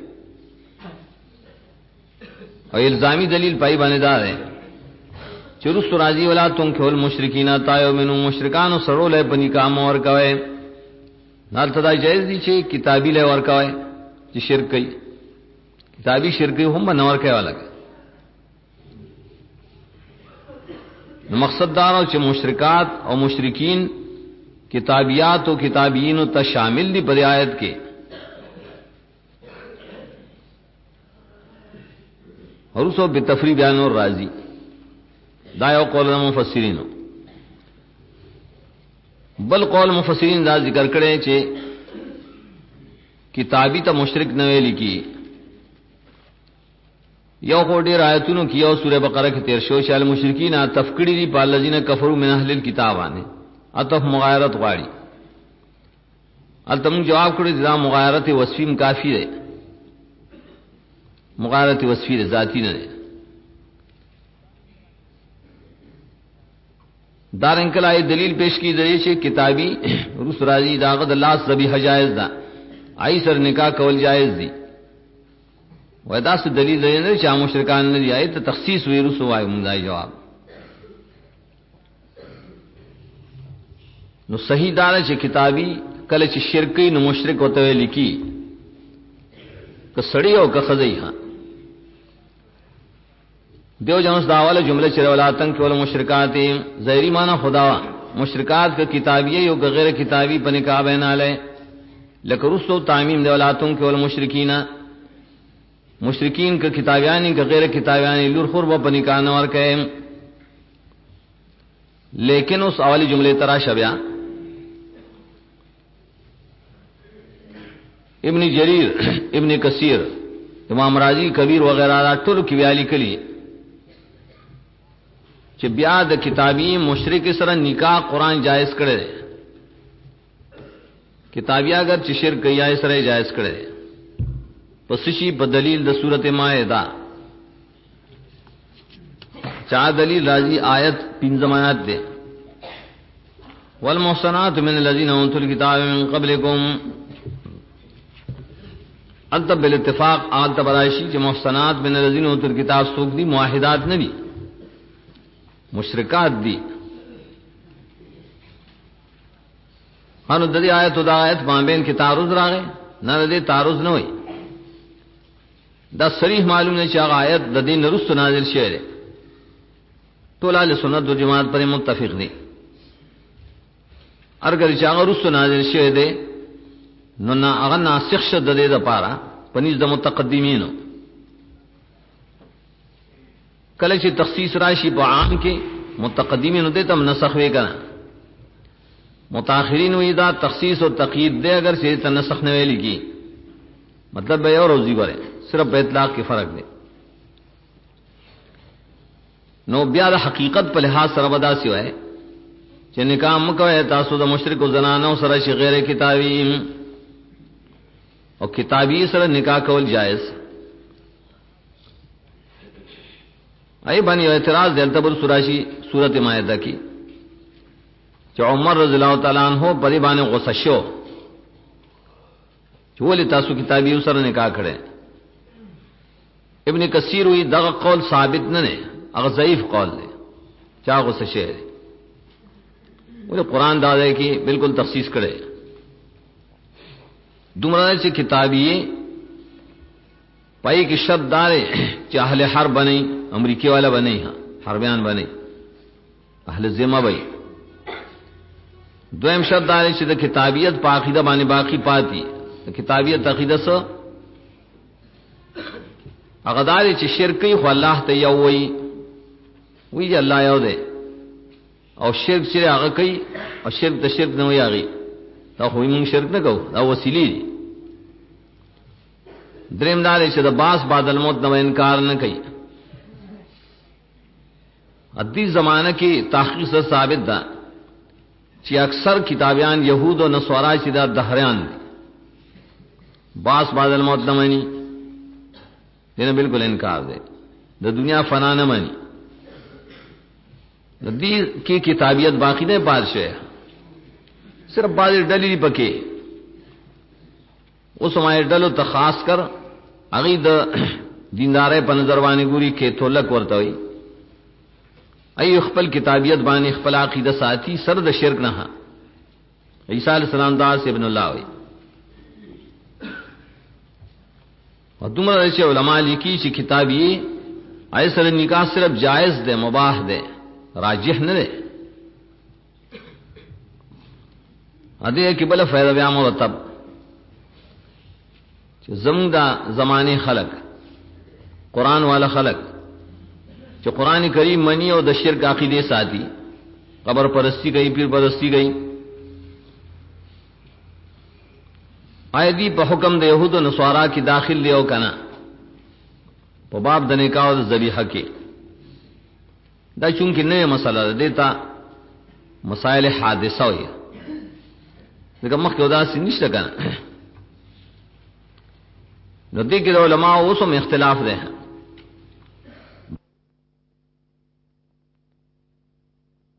A: او الزامی دلیل پای باندې دار ہے چرس راضی ولا تم کول مشرکین تایو منو مشرکانو سړو له بنی کام اور کوي نال تدا جایز دي چې کتابی له ور کوي چې شرک کوي کتابی شرک هم نور کوي والا نو مقصد دا چې مشرکات او مشرکین کتابیات و کتابین ته شامل دي په آیت کې. اور سو بتفریح بیان اور راضی دا یو قول مفسرین. بل قول مفسرین دا ذکر کړي چې کتابی ته مشرک نه ویل کی یو کوډی آیتونو کې یو سوره بقره کې 13 شال مشرکین تفکری دی په الذین کفروا من اهل الكتاب باندې عطف مغایرت غواړي. التم جواب کړی دا مغایرت وصفیم کافی ده مغایرت وصفی ذاتی نه ده. دارنکل آئی دلیل پیش کی دلیل چې کتابی روس راضی داغد اللہ ذبیحہ جائز دا آئی سر نکاح کول جائز دی ودا سے دلیل دلیل چا مشرکان نه دی آئی ته تخصیص وی روس وای مونږه جواب نو صحیح دار چې کتابی کله چې شرکی نو مشرک ہوتے لکی که سړی او که خزی ها دیو جنس داواله جمله چې ولاتن کول مشرکات ظاهری معنی خدا مشرکات کا کتابی او غیر کتابی په نکاح بیناله لکه رسو تعمیم دی ولاتن کول مشرکین مشرکین کا کتابیانی کا غیر کتابیانی لور خور په نکاح نه ور کئ لیکن اس اولی جملے تراش بیا ابن جریر ابن کثیر امام راضی کبیر وغیرہ دا ټول کې ویالي کلی چې بیا د کتابی مشرک سره نکاح قرآن جائز کړي کتابی اگر چې شرک کوي سره جائز کړي پس شي په دلیل د سورته مائده چا دلیل راضی آیت 15 آیات دے والمحصنات من الذين اوتوا الكتاب من قبلكم انت بالاتفاق آل تبرائشی کہ محصنات من الذين اوتوا الكتاب سوک دی معاہدات نبی مشرکات دی انو ددی آیت دا آیت مابین کی تعارض راغے نہ دے تعارض نہ ہوئی دا صریح معلوم ہے کہ آیت د دین رست نازل شعر ټول اهل سنت و جماعت پر متفق دي ارګر چې هغه رسو نازل شوی دی نو نه هغه ناسخ شد د دې لپاره پنځ د متقدمینو کله چې تخصیص راشي په عام کې متقدمینو دې تم نسخ وی کنه متأخرین وی دا تخصیص او تقیید دے اگر چې ته نسخ نه ویل کی مطلب به اور روزي بره صرف په اطلاق کې فرق دی نو بیا د حقیقت په لحاظ سره ودا سی وای چې نکاح مکوې تاسو د مشرک او زنانو سره شي غیر کتابی او کتابی سره نکاح کول جائز ای باندې اعتراض دلته بر سوراشی سورته مائده کی چې عمر رضی الله تعالی عنہ په دې باندې غصه شو چې ولې تاسو کتابی سره نکاح کړي ابن کثیر وی دغه قول ثابت نه نه هغه ضعیف قول دی چا غصه شي وہ قرآن دادا کی بالکل تخصیص کرے دومره چې کتابی پای کی شرط دارے چې اهل حرب بنئ امریکای والا بنئ حربیان بنئ اهل ذمہ بنئ دویم شرط دارے چې د کتابیت په عقیده باندې باقی پاتی د کتابیت عقیده سره هغه داري چې شرکی خو الله ته یو وی الله یو دی او شرک چې هغه کوي او شرک د شرک نه ویاغي دا خو موږ شرک نه کوو دا وسیله دي دریم دار چې د باس بعد الموت نو انکار نه کوي. ادي زمانہ کې تحقیق سے ثابت ده چې اکثر کتابیان یهود او نصارا چې دا دهریان دي باس بعد الموت نه مانی دنه بالکل انکار ده د دنیا فنا نه مانی د دې کې کتابیت باقی نه بادشاہ صرف بعض ډلې پکې اوس ما ډلو ته خاص کر هغه د دیندارې په نظر باندې ګوري کې تولک ورته وي ای خپل کتابیت باندې خپل عقیده ساتي سر د شرک نه. عیسی علیہ السلام داس ابن الله وي او دومره چې علماء لیکي چې کتابي آی سره نکاح صرف جائز ده مباح ده راجح نه ده. ا دې کې بل فائدہ بیا مرتب چې زموږ د زمانه خلق قرآن والا خلق چې قرآن کریم منی او د شرک عقیده ساتي قبر پرستی گئی پیر پرستی گئی آیدی په حکم د یهود او نصارا کې داخل دی او کنه په باب د نکاح او ذبیحه کې دا چونکه نه مسله ده دیتا مسائل حادثه وي دغه مخکې وداسې نشته کنه نو دې کې علماء اوسم اختلاف ده